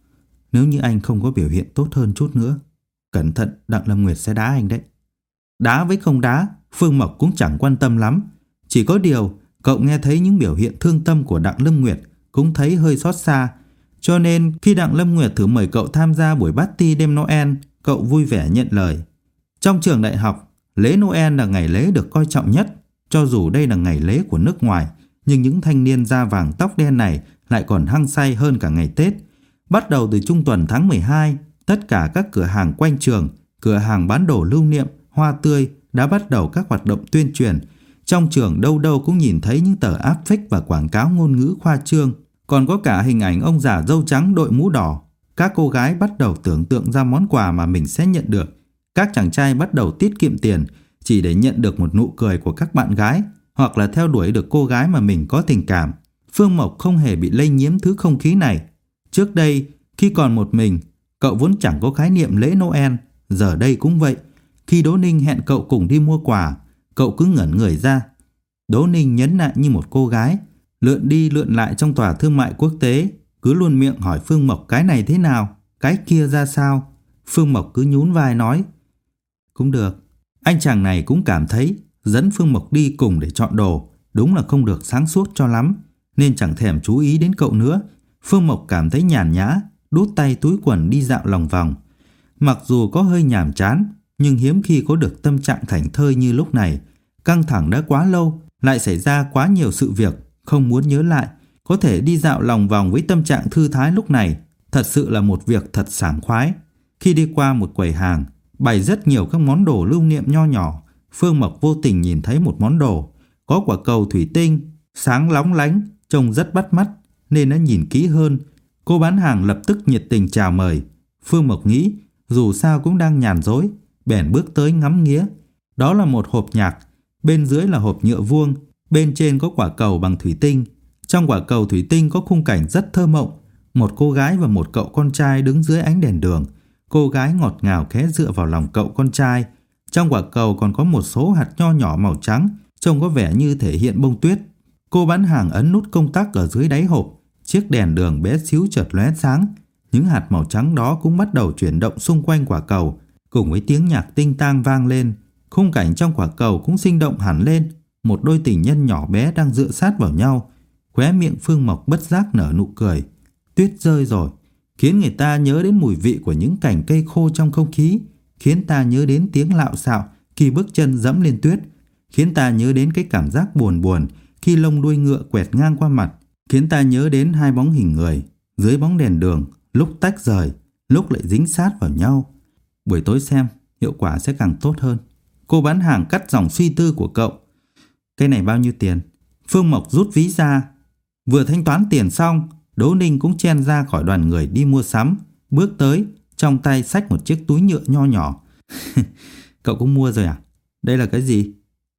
Speaker 1: Nếu như anh không có biểu hiện tốt hơn chút nữa, cẩn thận Đặng Lâm Nguyệt sẽ đá anh đấy. Đá với không đá, Phương Mộc cũng chẳng quan tâm lắm. Chỉ có điều, cậu nghe thấy những biểu hiện thương tâm của Đặng Lâm Nguyệt cũng thấy hơi xót xa. Cho nên khi Đặng Lâm Nguyệt thử mời cậu tham gia buổi party đêm Noel, cậu vui vẻ nhận lời. Trong trường đại học, lễ Noel là ngày lễ được coi trọng nhất. Cho dù đây là ngày lễ của nước ngoài, nhưng những thanh niên da vàng tóc đen này lại còn hăng say hơn cả ngày Tết. Bắt đầu từ trung tuần tháng 12, tất cả các cửa hàng quanh trường, cửa hàng bán đồ lưu niệm, hoa tươi đã bắt đầu các hoạt động tuyên truyền. Trong trường đâu đâu cũng nhìn thấy những tờ áp phích và quảng cáo ngôn ngữ khoa trương. Còn có cả hình ảnh ông già râu trắng đội mũ đỏ. Các cô gái bắt đầu tưởng tượng ra món quà mà mình sẽ nhận được. Các chàng trai bắt đầu tiết kiệm tiền chỉ để nhận được một nụ cười của các bạn gái, hoặc là theo đuổi được cô gái mà mình có tình cảm. Phương Mộc không hề bị lây nhiễm thứ không khí này. Trước đây, khi còn một mình, cậu vốn chẳng có khái niệm lễ Noel. Giờ đây cũng vậy. Khi Đỗ Ninh hẹn cậu cùng đi mua quà, cậu cứ ngẩn người ra. Đỗ Ninh nhấn nại như một cô gái, lượn đi lượn lại trong tòa thương mại quốc tế, cứ luôn miệng hỏi Phương Mộc cái này thế nào, cái kia ra sao. Phương Mộc cứ nhún vai nói, cũng được. Anh chàng này cũng cảm thấy dẫn Phương Mộc đi cùng để chọn đồ đúng là không được sáng suốt cho lắm, nên chẳng thèm chú ý đến cậu nữa. Phương Mộc cảm thấy nhàn nhã, đút tay túi quần đi dạo lòng vòng. Mặc dù có hơi nhàm chán, nhưng hiếm khi có được tâm trạng thảnh thơi như lúc này. Căng thẳng đã quá lâu, lại xảy ra quá nhiều sự việc, không muốn nhớ lại. Có thể đi dạo lòng vòng với tâm trạng thư thái lúc này, thật sự là một việc thật sảng khoái. Khi đi qua một quầy hàng, bày rất nhiều các món đồ lưu niệm nho nhỏ, Phương Mộc vô tình nhìn thấy một món đồ, có quả cầu thủy tinh, sáng lóng lánh, trông rất bắt mắt, nên đã nhìn kỹ hơn. Cô bán hàng lập tức nhiệt tình chào mời. Phương Mộc nghĩ, dù sao cũng đang nhàn rỗi, bèn bước tới ngắm nghía. Đó là một hộp nhạc, bên dưới là hộp nhựa vuông, bên trên có quả cầu bằng thủy tinh. Trong quả cầu thủy tinh có khung cảnh rất thơ mộng, một cô gái và một cậu con trai đứng dưới ánh đèn đường. Cô gái ngọt ngào khẽ dựa vào lòng cậu con trai. Trong quả cầu còn có một số hạt nho nhỏ màu trắng, trông có vẻ như thể hiện bông tuyết. Cô bán hàng ấn nút công tắc ở dưới đáy hộp, chiếc đèn đường bé xíu chợt lóe sáng. Những hạt màu trắng đó cũng bắt đầu chuyển động xung quanh quả cầu, cùng với tiếng nhạc tinh tang vang lên. Khung cảnh trong quả cầu cũng sinh động hẳn lên. Một đôi tình nhân nhỏ bé đang dựa sát vào nhau. Khóe miệng Phương Mộc bất giác nở nụ cười. Tuyết rơi rồi, khiến người ta nhớ đến mùi vị của những cành cây khô trong không khí, khiến ta nhớ đến tiếng lạo xạo khi bước chân dẫm lên tuyết, khiến ta nhớ đến cái cảm giác buồn buồn khi lông đuôi ngựa quẹt ngang qua mặt, khiến ta nhớ đến hai bóng hình người dưới bóng đèn đường, lúc tách rời, lúc lại dính sát vào nhau. Buổi tối xem, hiệu quả sẽ càng tốt hơn. Cô bán hàng cắt dòng suy tư của cậu. Cái này bao nhiêu tiền? Phương Mộc rút ví ra. Vừa thanh toán tiền xong, Đỗ Ninh cũng chen ra khỏi đoàn người đi mua sắm, bước tới, trong tay xách một chiếc túi nhựa nho nhỏ. Cậu cũng mua rồi à? Đây là cái gì?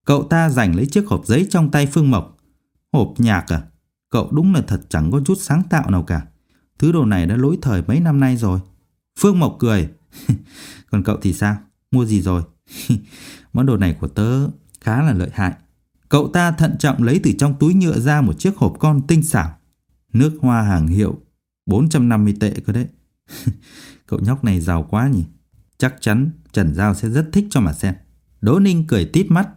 Speaker 1: Cậu ta giành lấy chiếc hộp giấy trong tay Phương Mộc. Hộp nhạc à? Cậu đúng là thật chẳng có chút sáng tạo nào cả. Thứ đồ này đã lỗi thời mấy năm nay rồi. Phương Mộc cười. Còn cậu thì sao? Mua gì rồi? Món đồ này của tớ khá là lợi hại. Cậu ta thận trọng lấy từ trong túi nhựa ra một chiếc hộp con tinh xảo. Nước hoa hàng hiệu 450 tệ cơ đấy. Cậu nhóc này giàu quá nhỉ. Chắc chắn Trần Giao sẽ rất thích cho mà xem. Đỗ Ninh cười tít mắt.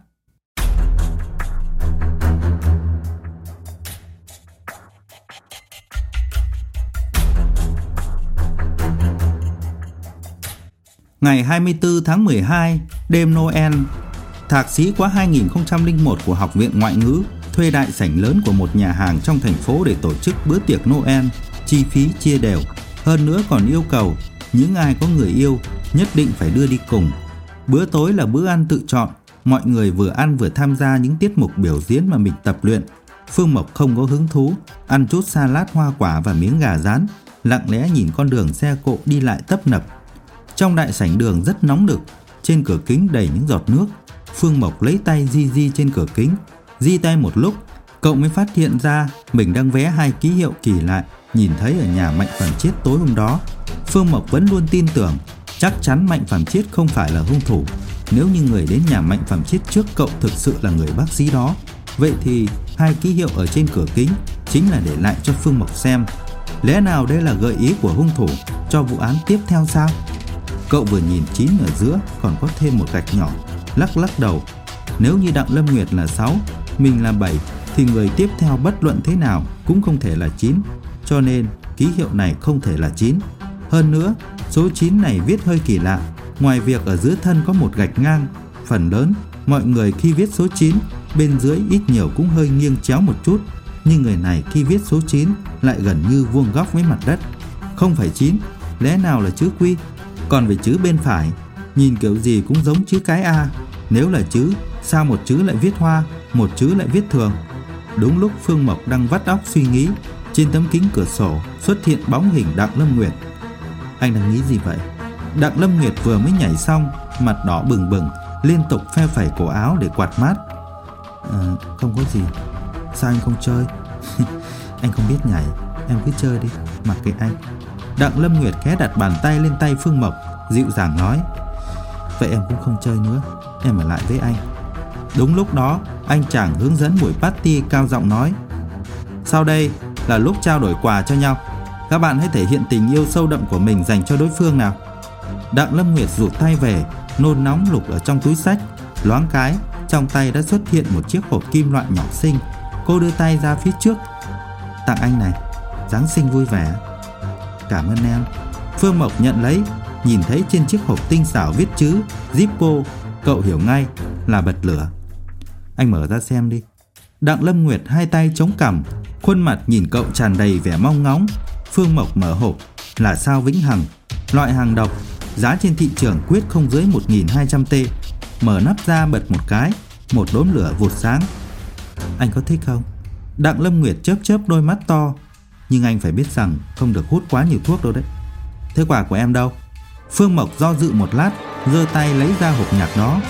Speaker 1: Ngày 24 tháng 12, đêm Noel, thạc sĩ khóa 2001 của Học viện Ngoại ngữ thuê đại sảnh lớn của một nhà hàng trong thành phố để tổ chức bữa tiệc Noel, chi phí chia đều. Hơn nữa còn yêu cầu những ai có người yêu nhất định phải đưa đi cùng. Bữa tối là bữa ăn tự chọn, mọi người vừa ăn vừa tham gia những tiết mục biểu diễn mà mình tập luyện. Phương Mộc không có hứng thú, ăn chút salad hoa quả và miếng gà rán, lặng lẽ nhìn con đường xe cộ đi lại tấp nập. Trong đại sảnh đường rất nóng nực, trên cửa kính đầy những giọt nước. Phương Mộc lấy tay di trên cửa kính. Di tay một lúc, cậu mới phát hiện ra mình đang vé 2 ký hiệu kỳ lạ nhìn thấy ở nhà Mạnh Phàm Chiết tối hôm đó. Phương Mộc vẫn luôn tin tưởng chắc chắn Mạnh Phàm Chiết không phải là hung thủ. Nếu như người đến nhà Mạnh Phàm Chiết trước cậu thực sự là người bác sĩ đó, vậy thì 2 ký hiệu ở trên cửa kính chính là để lại cho Phương Mộc xem. Lẽ nào đây là gợi ý của hung thủ cho vụ án tiếp theo sao? Cậu vừa nhìn 9 ở giữa còn có thêm một gạch nhỏ, lắc đầu. Nếu như Đặng Lâm Nguyệt là 6, mình là 7 thì người tiếp theo bất luận thế nào cũng không thể là 9, cho nên ký hiệu này không thể là 9. Hơn nữa, số 9 này viết hơi kỳ lạ, ngoài việc ở giữa thân có một gạch ngang, phần lớn mọi người khi viết số 9 bên dưới ít nhiều cũng hơi nghiêng chéo một chút, nhưng người này khi viết số 9 lại gần như vuông góc với mặt đất. Không phải 9, lẽ nào là chữ Q? Còn về chữ bên phải, nhìn kiểu gì cũng giống chữ cái A. Nếu là chữ, sao một chữ lại viết hoa, một chữ lại viết thường? Đúng lúc Phương Mộc đang vắt óc suy nghĩ, trên tấm kính cửa sổ xuất hiện bóng hình Đặng Lâm Nguyệt. Anh đang nghĩ gì vậy? Đặng Lâm Nguyệt vừa mới nhảy xong, mặt đỏ bừng bừng, liên tục phe phẩy cổ áo để quạt mát. Không có gì. Sao anh không chơi? Anh không biết nhảy, em cứ chơi đi, mặc kệ anh. Đặng Lâm Nguyệt khẽ đặt bàn tay lên tay Phương Mộc, dịu dàng nói. Vậy em cũng không chơi nữa, em ở lại với anh. Đúng lúc đó, anh chàng hướng dẫn buổi party cao giọng nói. Sau đây là lúc trao đổi quà cho nhau. Các bạn hãy thể hiện tình yêu sâu đậm của mình dành cho đối phương nào. Đặng Lâm Nguyệt rụt tay về, nôn nóng lục ở trong túi xách. Loáng cái, trong tay đã xuất hiện một chiếc hộp kim loại nhỏ xinh. Cô đưa tay ra phía trước. Tặng anh này, Giáng sinh vui vẻ. Cảm ơn em. Phương Mộc nhận lấy, nhìn thấy trên chiếc hộp tinh xảo viết chữ Zippo, cậu hiểu ngay là bật lửa. Anh mở ra xem đi. Đặng Lâm Nguyệt hai tay chống cằm, khuôn mặt nhìn cậu tràn đầy vẻ mong ngóng. Phương Mộc mở hộp là sao vĩnh hằng, loại hàng độc, giá trên thị trường quyết không dưới 1.200 T. Mở nắp ra bật một cái, một đốm lửa vụt sáng. Anh có thích không? Đặng Lâm Nguyệt chớp đôi mắt to. Nhưng anh phải biết rằng không được hút quá nhiều thuốc đâu đấy. Thế quà của em đâu? Phương Mộc do dự một lát, giơ tay lấy ra hộp nhạc đó.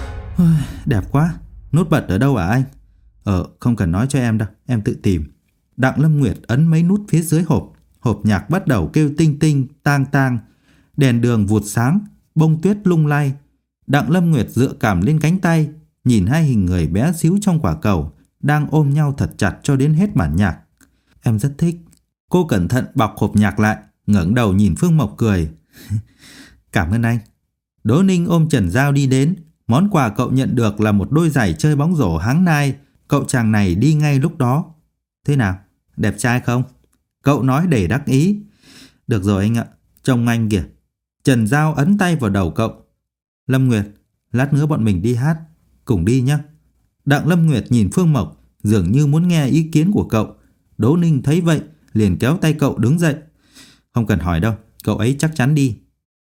Speaker 1: Đẹp quá. Nút bật ở đâu hả anh? Không cần nói cho em đâu, em tự tìm. Đặng Lâm Nguyệt ấn mấy nút phía dưới hộp. Hộp nhạc bắt đầu kêu tinh tinh, tang tang. Đèn đường vụt sáng, bông tuyết lung lay. Đặng Lâm Nguyệt dựa cằm lên cánh tay, nhìn hai hình người bé xíu trong quả cầu đang ôm nhau thật chặt cho đến hết bản nhạc. Em rất thích. Cô cẩn thận bọc hộp nhạc lại, ngẩng đầu nhìn Phương Mộc cười. Cảm ơn anh. Đỗ Ninh ôm Trần Giao đi đến. Món quà cậu nhận được là một đôi giày chơi bóng rổ háng nai. Cậu chàng này đi ngay lúc đó. Thế nào? Đẹp trai không? Cậu nói đầy đắc ý. Được rồi anh ạ, trông anh kìa. Trần Giao ấn tay vào đầu cậu. Lâm Nguyệt, lát nữa bọn mình đi hát, cùng đi nhé. Đặng Lâm Nguyệt nhìn Phương Mộc, dường như muốn nghe ý kiến của cậu. Đỗ Ninh thấy vậy, liền kéo tay cậu đứng dậy. Không cần hỏi đâu, cậu ấy chắc chắn đi.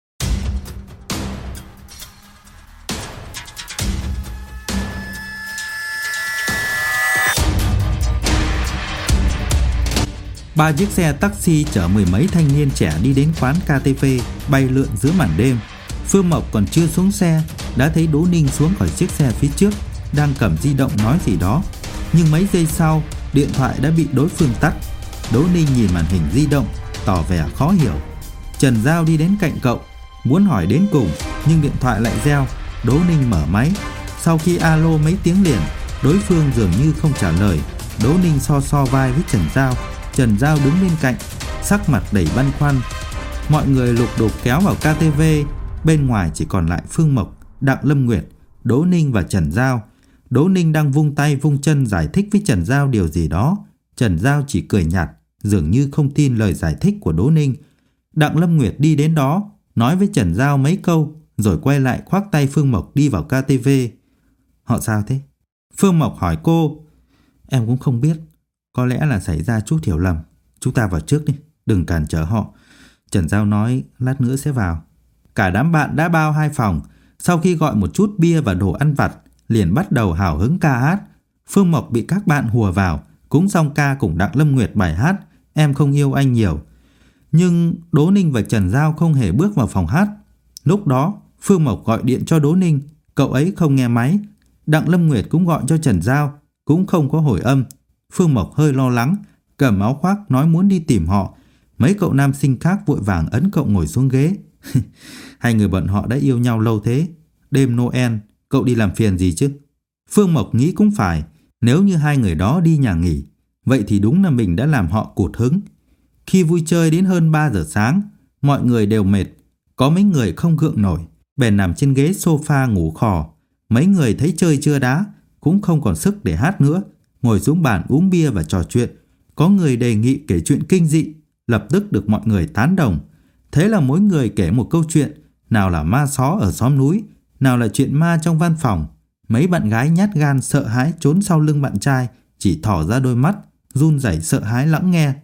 Speaker 1: Ba chiếc xe taxi chở mười mấy thanh niên trẻ đi đến quán KTV, bay lượn giữa màn đêm. Phương Mộc còn chưa xuống xe, đã thấy Đỗ Ninh xuống khỏi chiếc xe phía trước. đang cầm di động nói gì đó, nhưng mấy giây sau điện thoại đã bị đối phương tắt. Đỗ Ninh nhìn màn hình di động, tỏ vẻ khó hiểu. Trần Giao đi đến cạnh cậu, muốn hỏi đến cùng, nhưng điện thoại lại reo. Đỗ Ninh mở máy. Sau khi alo mấy tiếng liền, đối phương dường như không trả lời. Đỗ Ninh so vai với Trần Giao. Trần Giao đứng bên cạnh, sắc mặt đầy băn khoăn. Mọi người lục đục kéo vào KTV. Bên ngoài chỉ còn lại Phương Mộc, Đặng Lâm Nguyệt, Đỗ Ninh và Trần Giao. Đỗ Ninh đang vung tay vung chân giải thích với Trần Giao điều gì đó. Trần Giao chỉ cười nhạt, dường như không tin lời giải thích của Đỗ Ninh. Đặng Lâm Nguyệt đi đến đó, nói với Trần Giao mấy câu, rồi quay lại khoác tay Phương Mộc đi vào KTV. Họ sao thế? Phương Mộc hỏi cô. Em cũng không biết, có lẽ là xảy ra chút hiểu lầm. Chúng ta vào trước đi, đừng cản trở họ. Trần Giao nói lát nữa sẽ vào. Cả đám bạn đã bao 2 phòng. Sau khi gọi một chút bia và đồ ăn vặt, liền bắt đầu hào hứng ca hát. Phương Mộc bị các bạn hùa vào, cũng xong ca cùng Đặng Lâm Nguyệt bài hát Em Không Yêu Anh Nhiều. Nhưng Đỗ Ninh và Trần Giao không hề bước vào phòng hát. Lúc đó Phương Mộc gọi điện cho Đỗ Ninh, cậu ấy không nghe máy. Đặng Lâm Nguyệt cũng gọi cho Trần Giao, cũng không có hồi âm. Phương Mộc hơi lo lắng, cầm áo khoác nói muốn đi tìm họ. Mấy cậu nam sinh khác vội vàng ấn cậu ngồi xuống ghế. Hai người bọn họ đã yêu nhau lâu thế, đêm Noel cậu đi làm phiền gì chứ? Phương Mộc nghĩ cũng phải, nếu như hai người đó đi nhà nghỉ, vậy thì đúng là mình đã làm họ cụt hứng. Khi vui chơi đến hơn 3 giờ sáng, mọi người đều mệt, có mấy người không gượng nổi, bèn nằm trên ghế sofa ngủ khò. Mấy người thấy chơi chưa đá, cũng không còn sức để hát nữa, ngồi xuống bàn uống bia và trò chuyện. Có người đề nghị kể chuyện kinh dị, lập tức được mọi người tán đồng. Thế là mỗi người kể một câu chuyện, nào là ma só ở xóm núi, nào là chuyện ma trong văn phòng. Mấy bạn gái nhát gan sợ hãi trốn sau lưng bạn trai, chỉ thỏ ra đôi mắt, run rẩy sợ hãi lắng nghe.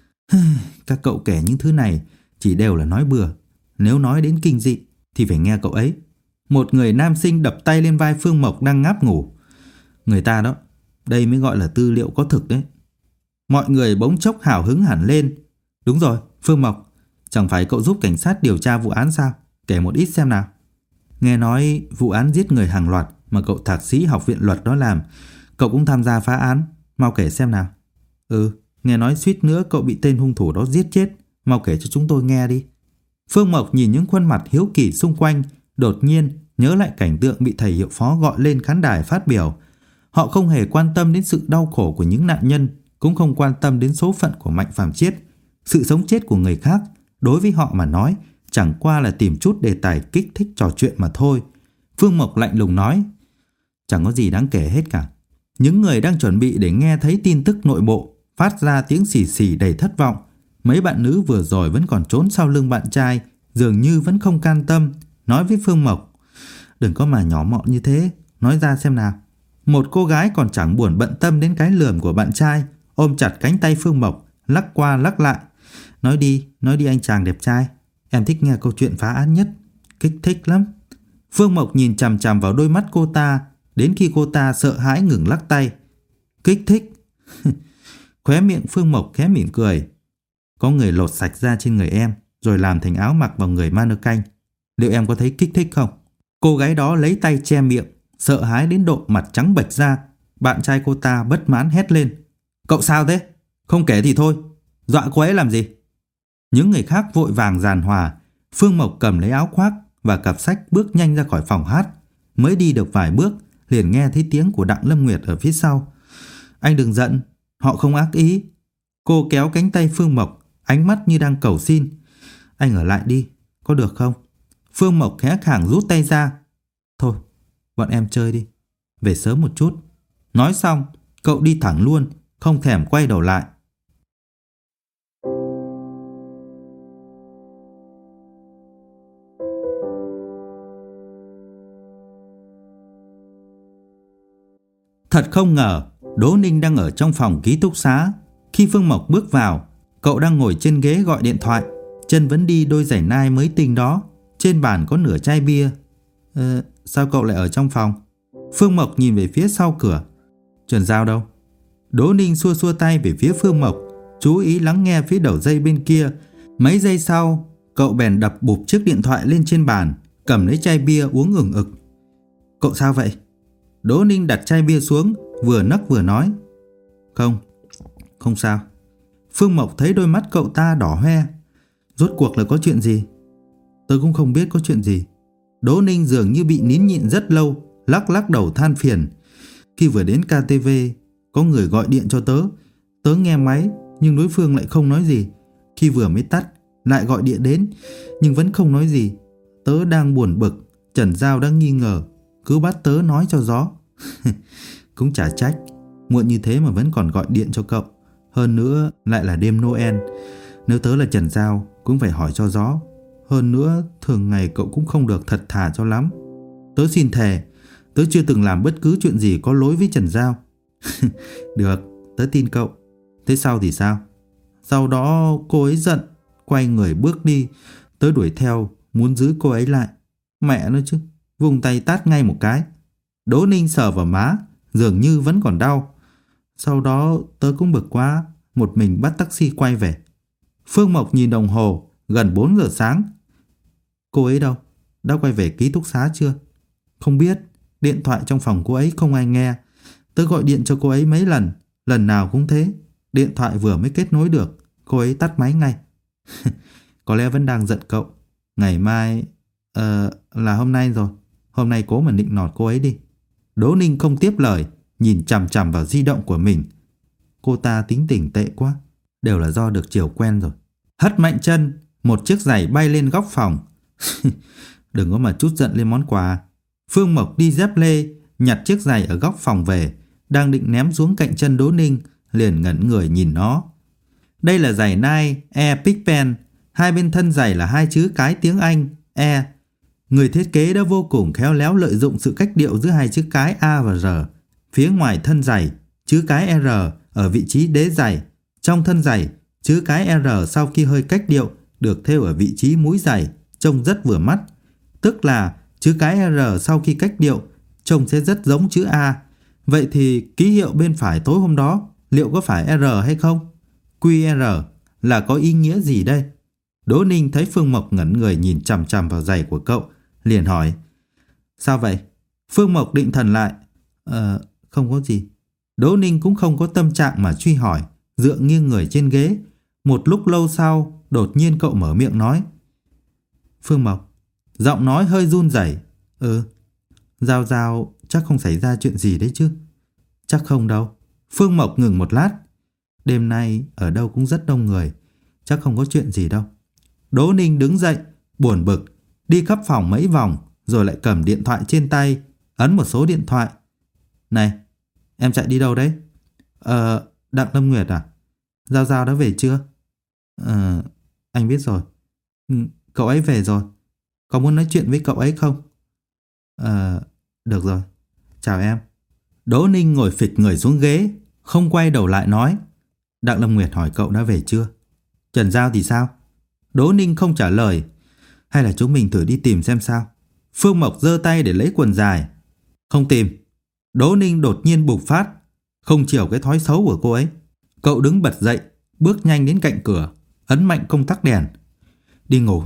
Speaker 1: Các cậu kể những thứ này chỉ đều là nói bừa, nếu nói đến kinh dị thì phải nghe cậu ấy. Một người nam sinh đập tay lên vai Phương Mộc đang ngáp ngủ. Người ta đó, đây mới gọi là tư liệu có thực đấy. Mọi người bỗng chốc hào hứng hẳn lên. Đúng rồi, Phương Mộc, chẳng phải cậu giúp cảnh sát điều tra vụ án sao? Kể một ít xem nào. Nghe nói vụ án giết người hàng loạt mà cậu thạc sĩ học viện luật đó làm, cậu cũng tham gia phá án, mau kể xem nào. Nghe nói suýt nữa cậu bị tên hung thủ đó giết chết, mau kể cho chúng tôi nghe đi. Phương Mộc nhìn những khuôn mặt hiếu kỳ xung quanh, đột nhiên nhớ lại cảnh tượng bị thầy hiệu phó gọi lên khán đài phát biểu. Họ không hề quan tâm đến sự đau khổ của những nạn nhân, cũng không quan tâm đến số phận của Mạnh Phàm Chiết. Sự sống chết của người khác, đối với họ mà nói, chẳng qua là tìm chút đề tài kích thích trò chuyện mà thôi. Phương Mộc lạnh lùng nói, chẳng có gì đáng kể hết cả. Những người đang chuẩn bị để nghe thấy tin tức nội bộ phát ra tiếng xì xì đầy thất vọng. Mấy bạn nữ vừa rồi vẫn còn trốn sau lưng bạn trai, dường như vẫn không can tâm, nói với Phương Mộc, đừng có mà nhỏ mọn như thế, nói ra xem nào. Một cô gái còn chẳng buồn bận tâm đến cái lườm của bạn trai, ôm chặt cánh tay Phương Mộc, lắc qua lắc lại. Nói đi anh chàng đẹp trai, em thích nghe câu chuyện phá án nhất, kích thích lắm. Phương Mộc nhìn chằm chằm vào đôi mắt cô ta, đến khi cô ta sợ hãi ngừng lắc tay. Kích thích? Khóe miệng Phương Mộc khẽ mỉm cười. Có người lột sạch da trên người em, rồi làm thành áo mặc vào người mannequin. Liệu em có thấy kích thích không? Cô gái đó lấy tay che miệng, sợ hãi đến độ mặt trắng bệch ra. Bạn trai cô ta bất mãn hét lên, cậu sao thế? Không kể thì thôi, dọa cô ấy làm gì? Những người khác vội vàng giàn hòa. Phương Mộc cầm lấy áo khoác và cặp sách bước nhanh ra khỏi phòng hát. Mới đi được vài bước, liền nghe thấy tiếng của Đặng Lâm Nguyệt ở phía sau. Anh đừng giận, họ không ác ý. Cô kéo cánh tay Phương Mộc, ánh mắt như đang cầu xin. Anh ở lại đi, có được không? Phương Mộc khẽ khàng rút tay ra. Thôi, bọn em chơi đi, về sớm một chút. Nói xong, cậu đi thẳng luôn, không thèm quay đầu lại. Thật không ngờ, Đỗ Ninh đang ở trong phòng ký túc xá. Khi Phương Mộc bước vào, cậu đang ngồi trên ghế gọi điện thoại, chân vẫn đi đôi giày Nike mới tinh đó. Trên bàn có nửa chai bia. Sao cậu lại ở trong phòng? Phương Mộc nhìn về phía sau cửa. Trần Giao đâu? Đỗ Ninh xua xua tay về phía Phương Mộc, chú ý lắng nghe phía đầu dây bên kia. Mấy giây sau, cậu bèn đập bụp chiếc điện thoại lên trên bàn, cầm lấy chai bia uống ừng ực. Cậu sao vậy? Đỗ Ninh đặt chai bia xuống, vừa nấc vừa nói. Không sao. Phương Mộc thấy đôi mắt cậu ta đỏ hoe. Rốt cuộc là có chuyện gì? Tớ cũng không biết có chuyện gì. Đỗ Ninh dường như bị nín nhịn rất lâu, lắc đầu than phiền. Khi vừa đến KTV, có người gọi điện cho tớ. Tớ nghe máy, nhưng đối phương lại không nói gì. Khi vừa mới tắt, lại gọi điện đến, nhưng vẫn không nói gì. Tớ đang buồn bực, Trần Giao đang nghi ngờ, cứ bắt tớ nói cho gió. Cũng chả trách, muộn như thế mà vẫn còn gọi điện cho cậu. Hơn nữa lại là đêm Noel. Nếu tớ là Trần Giao cũng phải hỏi cho rõ. Hơn nữa thường ngày cậu cũng không được thật thà cho lắm. Tớ xin thề, tớ chưa từng làm bất cứ chuyện gì có lỗi với Trần Giao. Được, tớ tin cậu. Thế sau thì sao? Sau đó cô ấy giận, quay người bước đi. Tớ đuổi theo, muốn giữ cô ấy lại. Mẹ nó chứ, vùng tay tát ngay một cái. Đỗ Ninh sờ vào má, dường như vẫn còn đau. Sau đó tớ cũng bực quá, một mình bắt taxi quay về. Phương Mộc nhìn đồng hồ, gần 4 giờ sáng. Cô ấy đâu? Đã quay về ký túc xá chưa? Không biết, điện thoại trong phòng cô ấy không ai nghe. Tớ gọi điện cho cô ấy mấy lần, lần nào cũng thế. Điện thoại vừa mới kết nối được, cô ấy tắt máy ngay. Có lẽ vẫn đang giận cậu. Ngày mai... là hôm nay rồi. Hôm nay cố mà nịnh nọt cô ấy đi. Đỗ Ninh không tiếp lời, nhìn chằm chằm vào di động của mình. Cô ta tính tình tệ quá. Đều là do được chiều quen rồi. Hất mạnh chân, một chiếc giày bay lên góc phòng. Đừng có mà trút giận lên món quà. Phương Mộc đi dép lê, nhặt chiếc giày ở góc phòng về, đang định ném xuống cạnh chân Đỗ Ninh, liền ngẩn người nhìn nó. Đây là giày Nike Air Pigpen. Hai bên thân giày là hai chữ cái tiếng Anh Air. Người thiết kế đã vô cùng khéo léo lợi dụng sự cách điệu giữa hai chữ cái A và R. Phía ngoài thân giày, chữ cái R ở vị trí đế giày. Trong thân giày, chữ cái R sau khi hơi cách điệu được thêu ở vị trí múi giày, trông rất vừa mắt. Tức là chữ cái R sau khi cách điệu trông sẽ rất giống chữ A. Vậy thì ký hiệu bên phải tối hôm đó liệu có phải R hay không? QR là có ý nghĩa gì đây? Đỗ Ninh thấy Phương Mộc ngẩn người nhìn chằm chằm vào giày của cậu, liền hỏi. Sao vậy? Phương Mộc định thần lại. Không có gì. Đỗ Ninh cũng không có tâm trạng mà truy hỏi, dựa nghiêng người trên ghế. Một lúc lâu sau, đột nhiên cậu mở miệng nói. Phương Mộc. Giọng nói hơi run rẩy. Giao chắc không xảy ra chuyện gì đấy chứ? Chắc không đâu. Phương Mộc ngừng một lát. Đêm nay ở đâu cũng rất đông người, chắc không có chuyện gì đâu. Đỗ Ninh đứng dậy, buồn bực, đi khắp phòng mấy vòng, rồi lại cầm điện thoại trên tay, ấn một số điện thoại. Này, em chạy đi đâu đấy? Đặng Lâm Nguyệt à? Giao đã về chưa? Anh biết rồi. Cậu ấy về rồi. Có muốn nói chuyện với cậu ấy không? Được rồi. Chào em. Đỗ Ninh ngồi phịch người xuống ghế, không quay đầu lại nói. Đặng Lâm Nguyệt hỏi cậu đã về chưa? Trần Giao thì sao? Đỗ Ninh không trả lời. Hay là chúng mình thử đi tìm xem sao? Phương Mộc giơ tay để lấy quần dài. Không tìm. Đỗ Ninh đột nhiên bùng phát, không chiều cái thói xấu của cô ấy. Cậu đứng bật dậy, bước nhanh đến cạnh cửa, ấn mạnh công tắc đèn. Đi ngủ.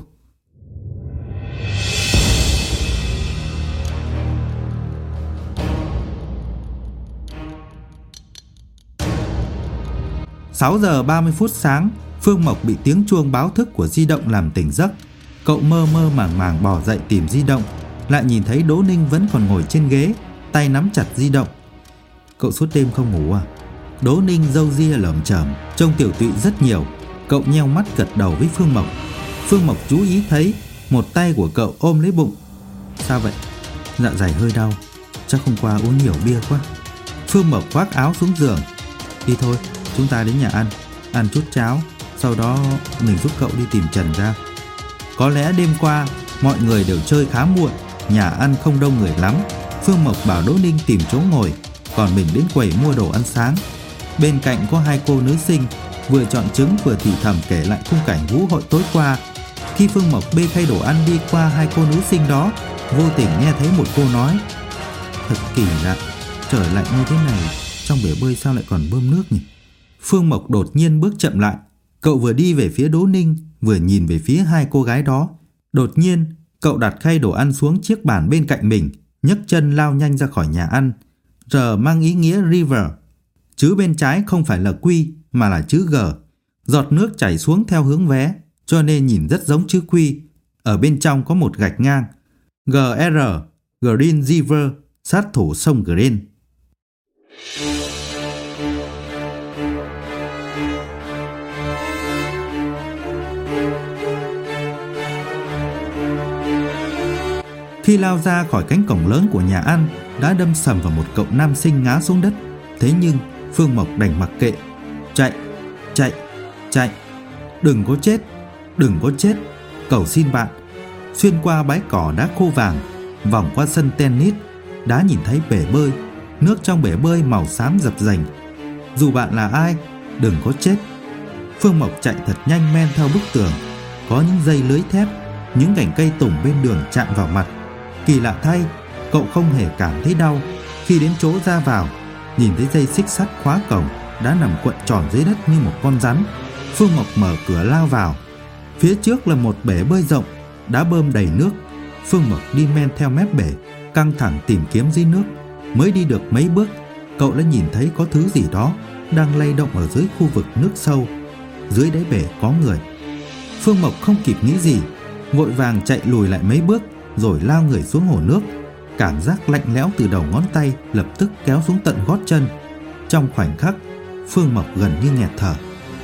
Speaker 1: Sáu giờ 30 phút sáng, Phương Mộc bị tiếng chuông báo thức của di động làm tỉnh giấc. Cậu mơ mơ màng màng bò dậy tìm di động, lại nhìn thấy Đỗ Ninh vẫn còn ngồi trên ghế, tay nắm chặt di động. Cậu suốt đêm không ngủ à? Đỗ Ninh râu ria lởm chởm, trông tiểu tụy rất nhiều. Cậu nheo mắt gật đầu với Phương Mộc. Phương Mộc chú ý thấy một tay của cậu ôm lấy bụng. Sao vậy? Dạ dày hơi đau, chắc hôm qua uống nhiều bia quá. Phương Mộc khoác áo xuống giường. Đi thôi, chúng ta đến nhà ăn chút cháo, sau đó mình giúp cậu đi tìm Trần Giao. Có lẽ đêm qua mọi người đều chơi khá muộn, nhà ăn không đông người lắm. Phương Mộc bảo Đỗ Ninh tìm chỗ ngồi, còn mình đến quầy mua đồ ăn sáng. Bên cạnh có hai cô nữ sinh, vừa chọn trứng vừa thì thầm kể lại khung cảnh vũ hội tối qua. Khi Phương Mộc bê khay đồ ăn đi qua hai cô nữ sinh đó, vô tình nghe thấy một cô nói. Thật kỳ lạ, trời lạnh như thế này, trong bể bơi sao lại còn bơm nước nhỉ? Phương Mộc đột nhiên bước chậm lại. Cậu vừa đi về phía Đỗ Ninh, vừa nhìn về phía hai cô gái đó. Đột nhiên, cậu đặt khay đồ ăn xuống chiếc bàn bên cạnh mình, nhấc chân lao nhanh ra khỏi nhà ăn. R mang ý nghĩa river. Chữ bên trái không phải là Q mà là chữ G. Giọt nước chảy xuống theo hướng vé, cho nên nhìn rất giống chữ Q. Ở bên trong có một gạch ngang. GR, Green River, sát thủ sông Green. Khi lao ra khỏi cánh cổng lớn của nhà ăn, đã đâm sầm vào một cậu nam sinh ngã xuống đất. Thế nhưng Phương Mộc đành mặc kệ. Chạy, chạy, chạy. Đừng có chết, đừng có chết. Cầu xin bạn. Xuyên qua bãi cỏ đá khô vàng, vòng qua sân tennis, đã nhìn thấy bể bơi. Nước trong bể bơi màu xám dập dềnh. Dù bạn là ai, đừng có chết. Phương Mộc chạy thật nhanh men theo bức tường. Có những dây lưới thép, những cành cây tùng bên đường chạm vào mặt. Kỳ lạ thay, cậu không hề cảm thấy đau. Khi đến chỗ ra vào, nhìn thấy dây xích sắt khóa cổng đã nằm cuộn tròn dưới đất như một con rắn. Phương Mộc mở cửa lao vào. Phía trước là một bể bơi rộng, đã bơm đầy nước. Phương Mộc đi men theo mép bể, căng thẳng tìm kiếm dưới nước. Mới đi được mấy bước, cậu đã nhìn thấy có thứ gì đó đang lay động ở dưới khu vực nước sâu. Dưới đáy bể có người. Phương Mộc không kịp nghĩ gì, vội vàng chạy lùi lại mấy bước rồi lao người xuống hồ nước. Cảm giác lạnh lẽo từ đầu ngón tay lập tức kéo xuống tận gót chân. Trong khoảnh khắc, Phương Mộc gần như nghẹt thở.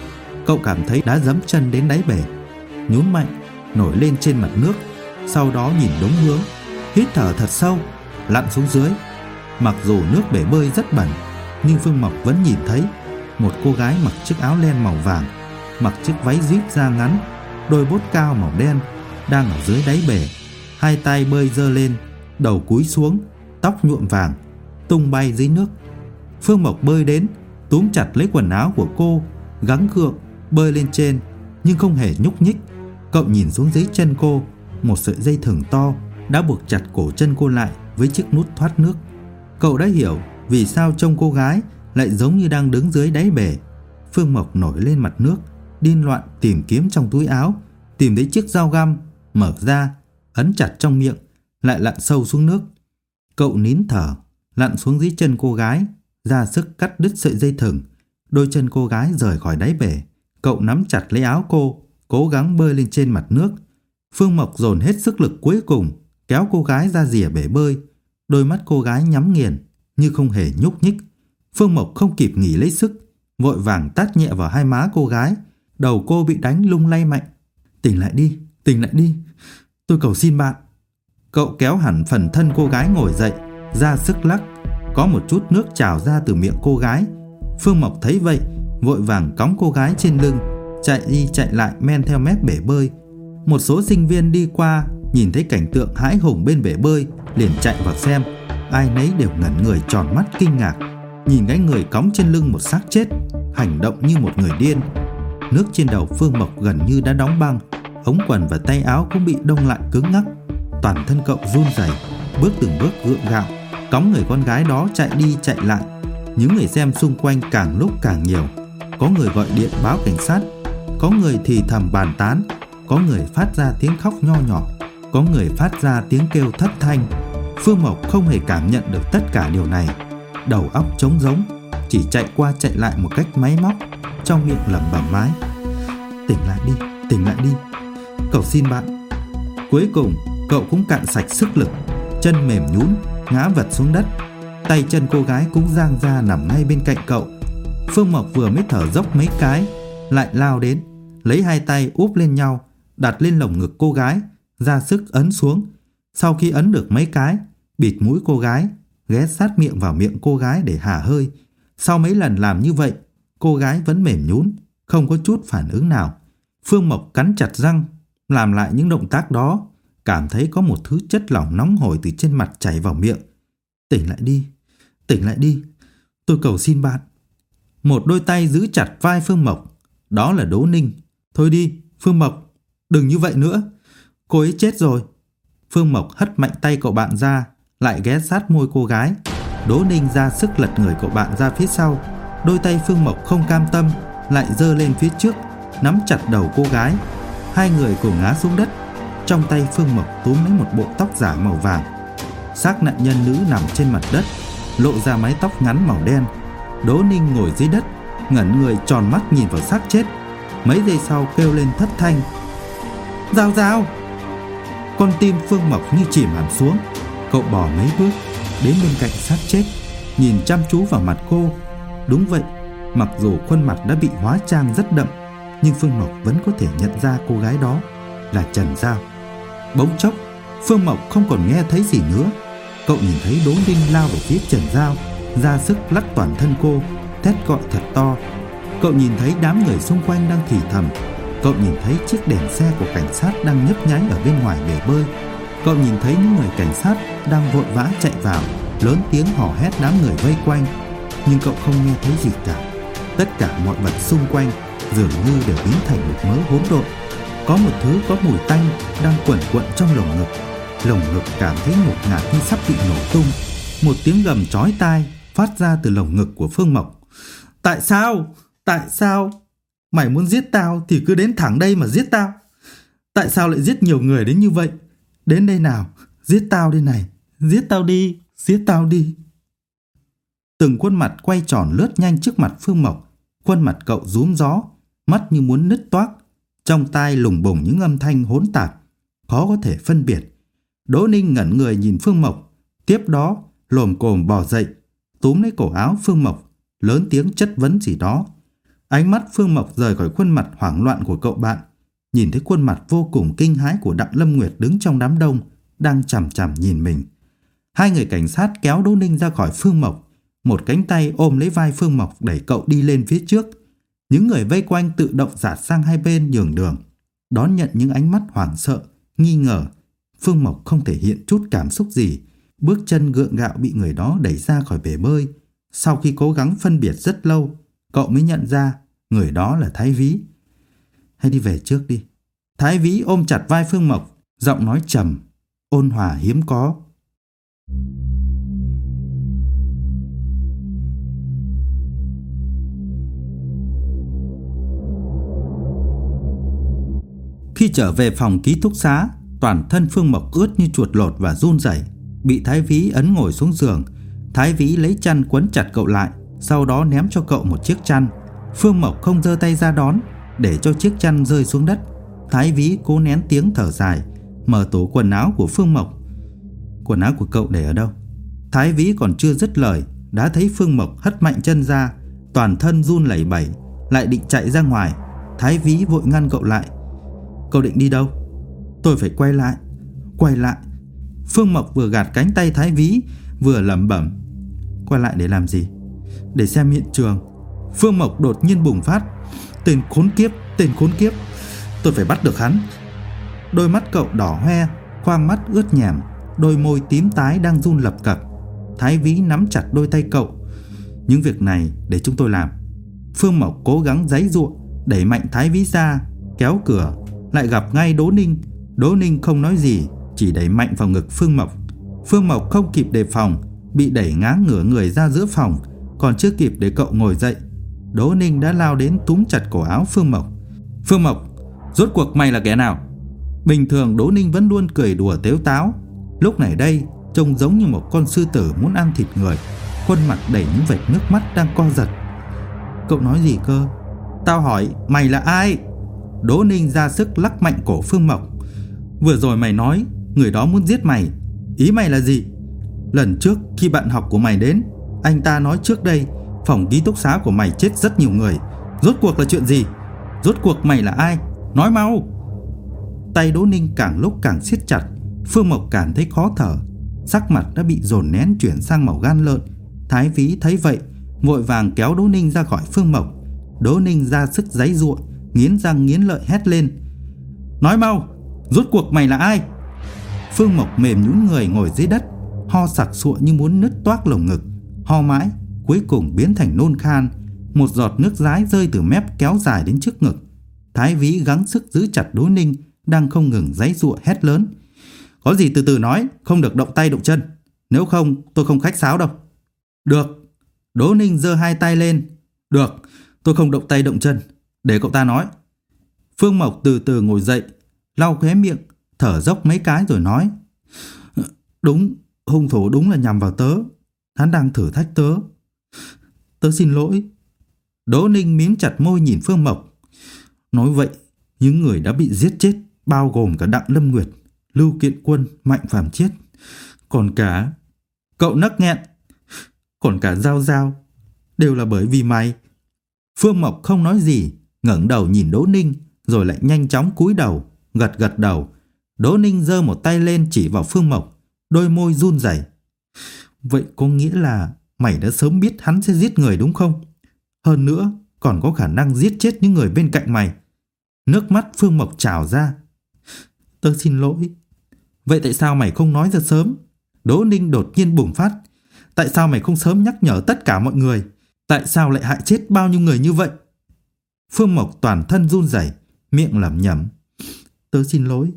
Speaker 1: Cậu cảm thấy đã dẫm chân đến đáy bể, nhún mạnh, nổi lên trên mặt nước. Sau đó nhìn đúng hướng, hít thở thật sâu, lặn xuống dưới. Mặc dù nước bể bơi rất bẩn, nhưng Phương Mộc vẫn nhìn thấy một cô gái mặc chiếc áo len màu vàng, mặc chiếc váy zip da ngắn, đôi bốt cao màu đen, đang ở dưới đáy bể. Hai tay bơi giơ lên, đầu cúi xuống, tóc nhuộm vàng, tung bay dưới nước. Phương Mộc bơi đến, túm chặt lấy quần áo của cô, gắng gượng bơi lên trên, nhưng không hề nhúc nhích. Cậu nhìn xuống dưới chân cô, một sợi dây thừng to đã buộc chặt cổ chân cô lại với chiếc nút thoát nước. Cậu đã hiểu vì sao trông cô gái lại giống như đang đứng dưới đáy bể. Phương Mộc nổi lên mặt nước, điên loạn tìm kiếm trong túi áo, tìm thấy chiếc dao găm, mở ra, ấn chặt trong miệng, lại lặn sâu xuống nước. Cậu nín thở, lặn xuống dưới chân cô gái, ra sức cắt đứt sợi dây thừng. Đôi chân cô gái rời khỏi đáy bể. Cậu nắm chặt lấy áo cô, cố gắng bơi lên trên mặt nước. Phương Mộc dồn hết sức lực cuối cùng, kéo cô gái ra rìa bể bơi. Đôi mắt cô gái nhắm nghiền, như không hề nhúc nhích. Phương Mộc không kịp nghỉ lấy sức, vội vàng tát nhẹ vào hai má cô gái. Đầu cô bị đánh lung lay mạnh. Tỉnh lại đi, tỉnh lại đi, tôi cầu xin bạn. Cậu kéo hẳn phần thân cô gái ngồi dậy, ra sức lắc. Có một chút nước trào ra từ miệng cô gái. Phương Mộc thấy vậy, vội vàng cõng cô gái trên lưng, chạy đi chạy lại men theo mép bể bơi. Một số sinh viên đi qua, nhìn thấy cảnh tượng hãi hùng bên bể bơi, liền chạy vào xem. Ai nấy đều ngẩn người tròn mắt kinh ngạc, nhìn cái người cõng trên lưng một xác chết, hành động như một người điên. Nước trên đầu Phương Mộc gần như đã đóng băng, ống quần và tay áo cũng bị đông lại cứng ngắc. Toàn thân cậu run rẩy, bước từng bước gượng gạo, cõng người con gái đó chạy đi chạy lại. Những người xem xung quanh càng lúc càng nhiều. Có người gọi điện báo cảnh sát, có người thì thầm bàn tán, có người phát ra tiếng khóc nho nhỏ, có người phát ra tiếng kêu thất thanh. Phương Mộc không hề cảm nhận được tất cả điều này. Đầu óc trống rỗng, chỉ chạy qua chạy lại một cách máy móc, trong miệng lẩm bẩm mãi: tỉnh lại đi, tỉnh lại đi, cầu xin bạn. Cuối cùng cậu cũng cạn sạch sức lực, chân mềm nhũn ngã vật xuống đất. Tay chân cô gái cũng giang ra nằm ngay bên cạnh cậu. Phương Mộc vừa mới thở dốc mấy cái, lại lao đến, lấy hai tay úp lên nhau, đặt lên lồng ngực cô gái, ra sức ấn xuống. Sau khi ấn được mấy cái, bịt mũi cô gái, ghé sát miệng vào miệng cô gái để hả hơi. Sau mấy lần làm như vậy, cô gái vẫn mềm nhũn, không có chút phản ứng nào. Phương Mộc cắn chặt răng, làm lại những động tác đó, cảm thấy có một thứ chất lỏng nóng hổi từ trên mặt chảy vào miệng. Tỉnh lại đi, tỉnh lại đi, tôi cầu xin bạn. Một đôi tay giữ chặt vai Phương Mộc, đó là Đỗ Ninh. Thôi đi, Phương Mộc, đừng như vậy nữa, cô ấy chết rồi. Phương Mộc hất mạnh tay cậu bạn ra, lại ghé sát môi cô gái. Đỗ Ninh ra sức lật người cậu bạn ra phía sau. Đôi tay Phương Mộc không cam tâm, lại giơ lên phía trước, nắm chặt đầu cô gái. Hai người cùng ngã xuống đất. Trong tay Phương Mộc túm lấy một bộ tóc giả màu vàng. Xác nạn nhân nữ nằm trên mặt đất, lộ ra mái tóc ngắn màu đen. Đỗ Ninh ngồi dưới đất, ngẩn người tròn mắt nhìn vào xác chết. Mấy giây sau kêu lên thất thanh: Giao Giao! Con tim Phương Mộc như chìm hẳn xuống. Cậu bò mấy bước đến bên cạnh xác chết, nhìn chăm chú vào mặt cô. Đúng vậy, mặc dù khuôn mặt đã bị hóa trang rất đậm, nhưng Phương Mộc vẫn có thể nhận ra cô gái đó là Trần Giao. Bỗng chốc, Phương Mộc không còn nghe thấy gì nữa. Cậu nhìn thấy Đỗ Ninh lao về phía Trần Giao, ra sức lắc toàn thân cô, thét gọi thật to. Cậu nhìn thấy đám người xung quanh đang thì thầm. Cậu nhìn thấy chiếc đèn xe của cảnh sát đang nhấp nháy ở bên ngoài bể bơi. Cậu nhìn thấy những người cảnh sát đang vội vã chạy vào, lớn tiếng hò hét đám người vây quanh. Nhưng cậu không nghe thấy gì cả. Tất cả mọi vật xung quanh dường như đều biến thành một mớ hỗn độn. Có một thứ có mùi tanh đang quẩn quẩn trong lồng ngực. Lồng ngực cảm thấy ngột ngạt như sắp bị nổ tung. Một tiếng gầm chói tai phát ra từ lồng ngực của Phương Mộc. Tại sao? Tại sao? Mày muốn giết tao thì cứ đến thẳng đây mà giết tao. Tại sao lại giết nhiều người đến như vậy? Đến đây nào, giết tao đây này. Giết tao đi, giết tao đi. Từng khuôn mặt quay tròn lướt nhanh trước mặt Phương Mộc. Khuôn mặt cậu rúm gió, mắt như muốn nứt toác. Trong tai lùng bùng những âm thanh hỗn tạp, khó có thể phân biệt. Đỗ Ninh ngẩn người nhìn Phương Mộc, tiếp đó lồm cồm bò dậy, túm lấy cổ áo Phương Mộc, lớn tiếng chất vấn gì đó. Ánh mắt Phương Mộc rời khỏi khuôn mặt hoảng loạn của cậu bạn, nhìn thấy khuôn mặt vô cùng kinh hãi của Đặng Lâm Nguyệt đứng trong đám đông, đang chằm chằm nhìn mình. Hai người cảnh sát kéo Đỗ Ninh ra khỏi Phương Mộc, một cánh tay ôm lấy vai Phương Mộc đẩy cậu đi lên phía trước. Những người vây quanh tự động dạt sang hai bên nhường đường, đón nhận những ánh mắt hoảng sợ, nghi ngờ. Phương Mộc không thể hiện chút cảm xúc gì, bước chân gượng gạo bị người đó đẩy ra khỏi bể bơi. Sau khi cố gắng phân biệt rất lâu, cậu mới nhận ra người đó là Thái Vĩ. Hay đi về trước đi. Thái Vĩ ôm chặt vai Phương Mộc, giọng nói trầm, ôn hòa hiếm có. Khi trở về phòng ký túc xá, toàn thân Phương Mộc ướt như chuột lột và run rẩy, bị Thái Vĩ ấn ngồi xuống giường. Thái Vĩ lấy chăn quấn chặt cậu lại, sau đó ném cho cậu một chiếc chăn. Phương Mộc không giơ tay ra đón, để cho chiếc chăn rơi xuống đất. Thái Vĩ cố nén tiếng thở dài, mở tủ quần áo của Phương Mộc. Quần áo của cậu để ở đâu? Thái Vĩ còn chưa dứt lời, đã thấy Phương Mộc hất mạnh chân ra, toàn thân run lẩy bẩy, lại định chạy ra ngoài. Thái Vĩ vội ngăn cậu lại. Cậu định đi đâu? Tôi phải quay lại. Quay lại? Phương Mộc vừa gạt cánh tay Thái Vĩ, vừa lẩm bẩm. Quay lại để làm gì? Để xem hiện trường. Phương Mộc đột nhiên bùng phát. Tên khốn kiếp, tên khốn kiếp. Tôi phải bắt được hắn. Đôi mắt cậu đỏ hoe, khoang mắt ướt nhèm, đôi môi tím tái đang run lập cập. Thái Vĩ nắm chặt đôi tay cậu. Những việc này để chúng tôi làm. Phương Mộc cố gắng giãy giụa, đẩy mạnh Thái Vĩ ra, kéo cửa, lại gặp ngay Đỗ Ninh. Đỗ Ninh không nói gì, chỉ đẩy mạnh vào ngực Phương Mộc. Phương Mộc không kịp đề phòng, bị đẩy ngã ngửa người ra giữa phòng. Còn chưa kịp để cậu ngồi dậy, Đỗ Ninh đã lao đến túm chặt cổ áo Phương Mộc. Phương Mộc, rốt cuộc mày là kẻ nào? Bình thường Đỗ Ninh vẫn luôn cười đùa tếu táo, lúc này đây trông giống như một con sư tử muốn ăn thịt người, khuôn mặt đầy những vệt nước mắt đang co giật. Cậu nói gì cơ? Tao hỏi mày là ai? Đỗ Ninh ra sức lắc mạnh cổ Phương Mộc. Vừa rồi mày nói người đó muốn giết mày, ý mày là gì? Lần trước khi bạn học của mày đến, anh ta nói trước đây phòng ký túc xá của mày chết rất nhiều người. Rốt cuộc là chuyện gì? Rốt cuộc mày là ai? Nói mau! Tay Đỗ Ninh càng lúc càng siết chặt. Phương Mộc cảm thấy khó thở, sắc mặt đã bị dồn nén chuyển sang màu gan lợn. Thái Vĩ thấy vậy, vội vàng kéo Đỗ Ninh ra khỏi Phương Mộc. Đỗ Ninh ra sức giãy giụa, nghiến răng nghiến lợi hét lên. Nói mau! Rốt cuộc mày là ai? Phương Mộc mềm nhũn người ngồi dưới đất, ho sặc sụa như muốn nứt toác lồng ngực. Ho mãi, cuối cùng biến thành nôn khan. Một giọt nước dãi rơi từ mép kéo dài đến trước ngực. Thái Vĩ gắng sức giữ chặt Đỗ Ninh đang không ngừng giãy giụa, hét lớn. Có gì từ từ nói, không được động tay động chân, nếu không tôi không khách sáo đâu. Được. Đỗ Ninh giơ hai tay lên. Được, tôi không động tay động chân, để cậu ta nói. Phương Mộc từ từ ngồi dậy, lau khóe miệng, thở dốc mấy cái rồi nói. Hung thủ đúng là nhằm vào tớ. Hắn đang thử thách tớ. Tớ xin lỗi. Đỗ Ninh miếm chặt môi nhìn Phương Mộc. Nói vậy, những người đã bị giết chết bao gồm cả Đặng Lâm Nguyệt, Lưu Kiện Quân, Mạnh Phàm Chiết, còn cả... Cậu nấc nghẹn. Còn cả Giao Giao, đều là bởi vì mày. Phương Mộc không nói gì, ngẩng đầu nhìn Đỗ Ninh, rồi lại nhanh chóng cúi đầu, gật đầu. Đỗ Ninh giơ một tay lên chỉ vào Phương Mộc, đôi môi run rẩy. Vậy có nghĩa là mày đã sớm biết hắn sẽ giết người đúng không? Hơn nữa, còn có khả năng giết chết những người bên cạnh mày. Nước mắt Phương Mộc trào ra. Tớ xin lỗi. Vậy tại sao mày không nói ra sớm? Đỗ Ninh đột nhiên bùng phát. Tại sao mày không sớm nhắc nhở tất cả mọi người? Tại sao lại hại chết bao nhiêu người như vậy? Phương Mộc toàn thân run rẩy, miệng lẩm nhẩm. Tớ xin lỗi.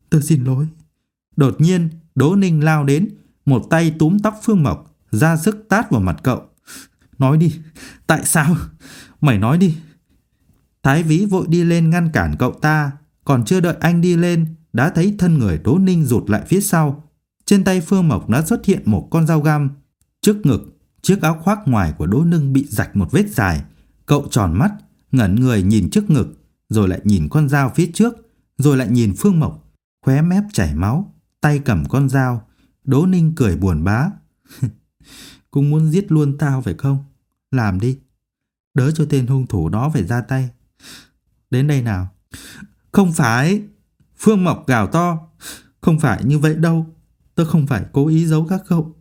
Speaker 1: Đột nhiên, Đỗ Ninh lao đến, một tay túm tóc Phương Mộc, ra sức tát vào mặt cậu. Nói đi, tại sao? Mày nói đi. Thái Vĩ vội đi lên ngăn cản cậu ta, còn chưa đợi anh đi lên, đã thấy thân người Đỗ Ninh rụt lại phía sau. Trên tay Phương Mộc đã xuất hiện một con dao găm. Trước ngực, chiếc áo khoác ngoài của Đỗ Ninh bị rạch một vết dài. Cậu tròn mắt, ngẩn người nhìn trước ngực, rồi lại nhìn con dao phía trước, rồi lại nhìn Phương Mộc. Khóe mép chảy máu, tay cầm con dao. Đỗ Ninh cười buồn bã. Cũng muốn giết luôn tao phải không? Làm đi. Đỡ cho tên hung thủ đó phải ra tay. Đến đây nào. Không phải. Phương Mộc gào to. Không phải như vậy đâu. Tớ không phải cố ý giấu các cậu.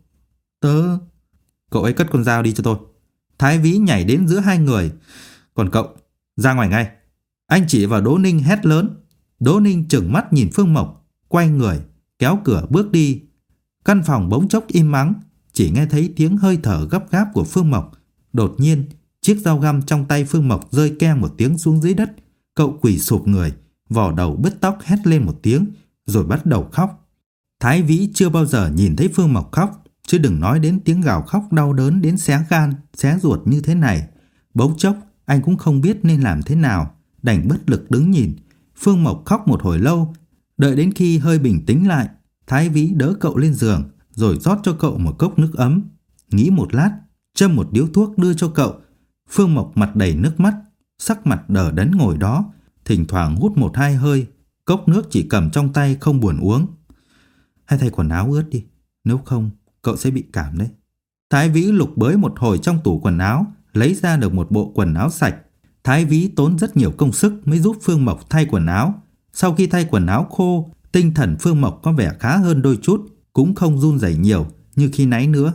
Speaker 1: Cậu ấy cất con dao đi cho tôi. Thái Vĩ nhảy đến giữa hai người. Còn cậu, ra ngoài ngay. Anh chỉ vào Đỗ Ninh hét lớn. Đỗ Ninh trừng mắt nhìn Phương Mộc, quay người, kéo cửa bước đi. Căn phòng bỗng chốc im ắng, chỉ nghe thấy tiếng hơi thở gấp gáp của Phương Mộc. Đột nhiên, chiếc dao găm trong tay Phương Mộc rơi keng một tiếng xuống dưới đất. Cậu quỳ sụp người, vò đầu bứt tóc hét lên một tiếng, rồi bắt đầu khóc. Thái Vĩ chưa bao giờ nhìn thấy Phương Mộc khóc, chứ đừng nói đến tiếng gào khóc đau đớn đến xé gan, xé ruột như thế này. Bỗng chốc, anh cũng không biết nên làm thế nào, đành bất lực đứng nhìn. Phương Mộc khóc một hồi lâu, đợi đến khi hơi bình tĩnh lại, Thái Vĩ đỡ cậu lên giường, rồi rót cho cậu một cốc nước ấm. Nghĩ một lát, châm một điếu thuốc đưa cho cậu. Phương Mộc mặt đầy nước mắt, sắc mặt đờ đẫn ngồi đó, thỉnh thoảng hút một hai hơi, cốc nước chỉ cầm trong tay không buồn uống. Hay thay quần áo ướt đi, nếu không cậu sẽ bị cảm đấy. Thái Vĩ lục bới một hồi trong tủ quần áo, lấy ra được một bộ quần áo sạch. Thái Vĩ tốn rất nhiều công sức mới giúp Phương Mộc thay quần áo. Sau khi thay quần áo khô, tinh thần Phương Mộc có vẻ khá hơn đôi chút, cũng không run rẩy nhiều như khi nãy nữa.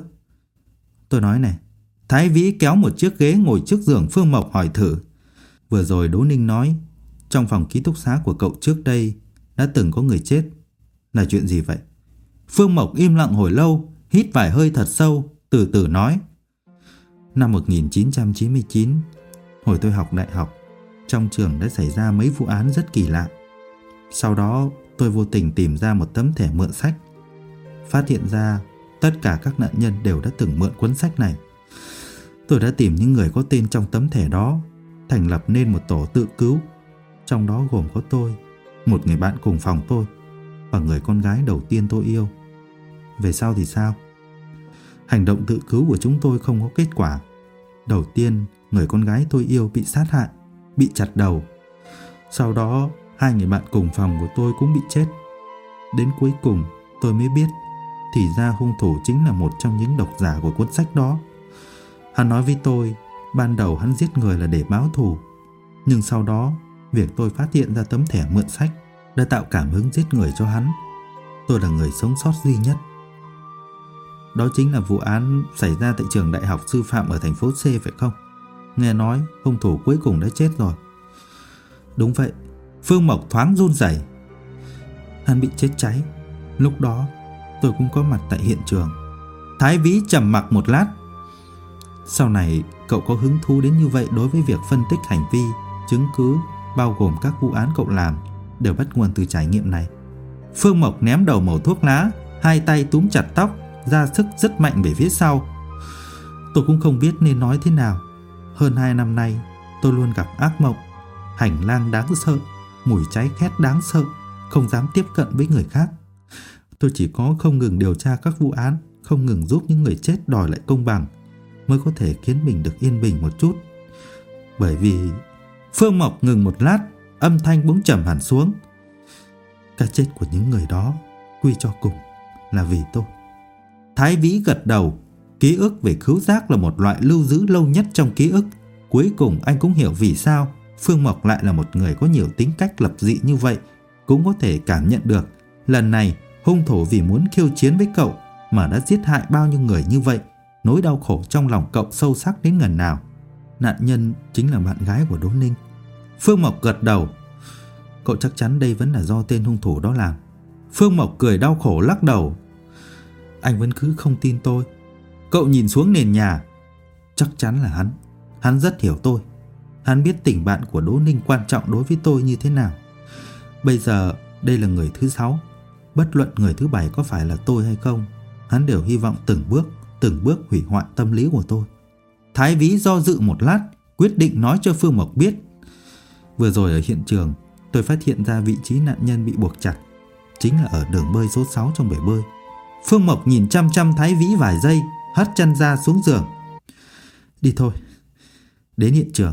Speaker 1: Tôi nói này. Thái Vĩ kéo một chiếc ghế ngồi trước giường Phương Mộc hỏi thử. Vừa rồi Đỗ Ninh nói, trong phòng ký túc xá của cậu trước đây đã từng có người chết. Là chuyện gì vậy? Phương Mộc im lặng hồi lâu, hít vài hơi thật sâu, từ từ nói. Năm 1999, hồi tôi học đại học, trong trường đã xảy ra mấy vụ án rất kỳ lạ. Sau đó tôi vô tình tìm ra một tấm thẻ mượn sách. Phát hiện ra tất cả các nạn nhân đều đã từng mượn cuốn sách này. Tôi đã tìm những người có tên trong tấm thẻ đó, thành lập nên một tổ tự cứu. Trong đó gồm có tôi, một người bạn cùng phòng tôi và người con gái đầu tiên tôi yêu. Về sau thì sao? Hành động tự cứu của chúng tôi không có kết quả. Đầu tiên, người con gái tôi yêu bị sát hại, bị chặt đầu. Sau đó, hai người bạn cùng phòng của tôi cũng bị chết. Đến cuối cùng, tôi mới biết thì ra hung thủ chính là một trong những độc giả của cuốn sách đó. Hắn nói với tôi, ban đầu hắn giết người là để báo thù. Nhưng sau đó, việc tôi phát hiện ra tấm thẻ mượn sách đã tạo cảm hứng giết người cho hắn. Tôi là người sống sót duy nhất. Đó chính là vụ án xảy ra tại trường đại học sư phạm ở thành phố C phải không? Nghe nói hung thủ cuối cùng đã chết rồi. Đúng vậy. Phương Mộc thoáng run rẩy. Hắn bị chết cháy. Lúc đó tôi cũng có mặt tại hiện trường. Thái Vĩ trầm mặc một lát. Sau này cậu có hứng thú đến như vậy đối với việc phân tích hành vi, chứng cứ, bao gồm các vụ án cậu làm, đều bắt nguồn từ trải nghiệm này. Phương Mộc ném đầu mẩu thuốc lá, hai tay túm chặt tóc, ra sức rất mạnh về phía sau. Tôi cũng không biết nên nói thế nào. Hơn 2 năm nay, tôi luôn gặp ác mộng, hành lang đáng sợ, mùi cháy khét đáng sợ, không dám tiếp cận với người khác. Tôi chỉ có không ngừng điều tra các vụ án, không ngừng giúp những người chết đòi lại công bằng mới có thể khiến mình được yên bình một chút. Bởi vì... Phương Mộc ngừng một lát, âm thanh bỗng trầm hẳn xuống. Cái chết của những người đó quy cho cùng là vì tôi. Thái Vĩ gật đầu. Ký ức về khứu giác là một loại lưu giữ lâu nhất trong ký ức. Cuối cùng anh cũng hiểu vì sao Phương Mộc lại là một người có nhiều tính cách lập dị như vậy. Cũng có thể cảm nhận được lần này hung thủ vì muốn khiêu chiến với cậu mà đã giết hại bao nhiêu người như vậy. Nỗi đau khổ trong lòng cậu sâu sắc đến ngần nào. Nạn nhân chính là bạn gái của Đỗ Ninh. Phương Mộc gật đầu. Cậu chắc chắn đây vẫn là do tên hung thủ đó làm. Phương Mộc cười đau khổ lắc đầu. Anh vẫn cứ không tin tôi. Cậu nhìn xuống nền nhà. Chắc chắn là hắn. Hắn rất hiểu tôi. Hắn biết tình bạn của Đỗ Ninh quan trọng đối với tôi như thế nào. Bây giờ đây là người thứ 6. Bất luận người thứ 7 có phải là tôi hay không, hắn đều hy vọng từng bước hủy hoại tâm lý của tôi. Thái Vĩ do dự một lát, quyết định nói cho Phương Mộc biết. Vừa rồi ở hiện trường, tôi phát hiện ra vị trí nạn nhân bị buộc chặt, chính là ở đường bơi số 6 trong bể bơi. Phương Mộc nhìn chăm chăm Thái Vĩ vài giây, hất chân ra xuống giường. Đi thôi, đến hiện trường.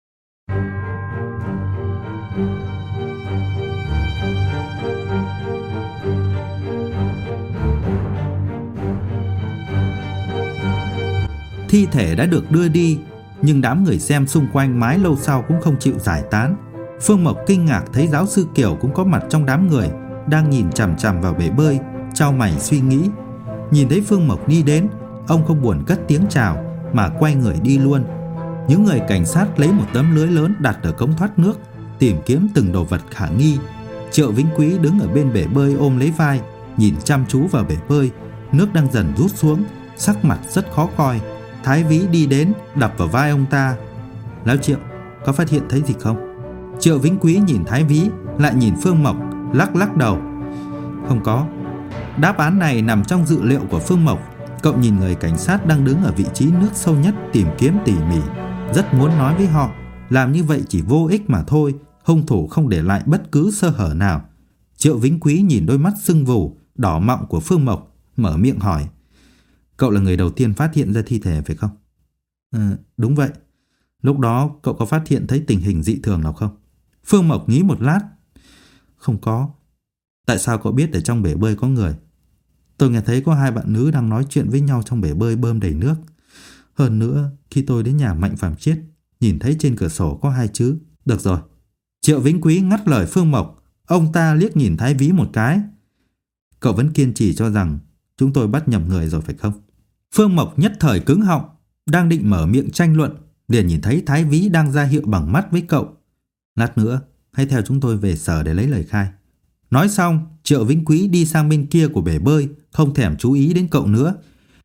Speaker 1: Thi thể đã được đưa đi, nhưng đám người xem xung quanh mãi lâu sau cũng không chịu giải tán. Phương Mộc kinh ngạc thấy giáo sư Kiều cũng có mặt trong đám người, đang nhìn chằm chằm vào bể bơi, chau mày suy nghĩ. Nhìn thấy Phương Mộc đi đến, ông không buồn cất tiếng chào mà quay người đi luôn. Những người cảnh sát lấy một tấm lưới lớn đặt ở cống thoát nước, tìm kiếm từng đồ vật khả nghi. Triệu Vĩnh Quý đứng ở bên bể bơi ôm lấy vai, nhìn chăm chú vào bể bơi. Nước đang dần rút xuống, sắc mặt rất khó coi. Thái Vĩ đi đến, đập vào vai ông ta. Lão Triệu, có phát hiện thấy gì không? Triệu Vĩnh Quý nhìn Thái Vĩ, lại nhìn Phương Mộc, lắc đầu. Không có. Đáp án này nằm trong dự liệu của Phương Mộc. Cậu nhìn người cảnh sát đang đứng ở vị trí nước sâu nhất tìm kiếm tỉ mỉ, rất muốn nói với họ. Làm như vậy chỉ vô ích mà thôi. Hung thủ không để lại bất cứ sơ hở nào. Triệu Vĩnh Quý nhìn đôi mắt sưng vù, đỏ mọng của Phương Mộc, mở miệng hỏi. Cậu là người đầu tiên phát hiện ra thi thể phải không? Đúng vậy. Lúc đó cậu có phát hiện thấy tình hình dị thường nào không? Phương Mộc nghĩ một lát. Không có. Tại sao cậu biết ở trong bể bơi có người? Tôi nghe thấy có 2 bạn nữ đang nói chuyện với nhau trong bể bơi bơm đầy nước. Hơn nữa, khi tôi đến nhà Mạnh Phàm Chiết, nhìn thấy trên cửa sổ có 2 chữ. Được rồi. Triệu Vĩnh Quý ngắt lời Phương Mộc. Ông ta liếc nhìn Thái Vĩ một cái. Cậu vẫn kiên trì cho rằng chúng tôi bắt nhầm người rồi phải không? Phương Mộc nhất thời cứng họng, đang định mở miệng tranh luận, liền nhìn thấy Thái Vĩ đang ra hiệu bằng mắt với cậu. Lát nữa, hãy theo chúng tôi về sở để lấy lời khai. Nói xong, Triệu Vĩnh Quý đi sang bên kia của bể bơi, không thèm chú ý đến cậu nữa.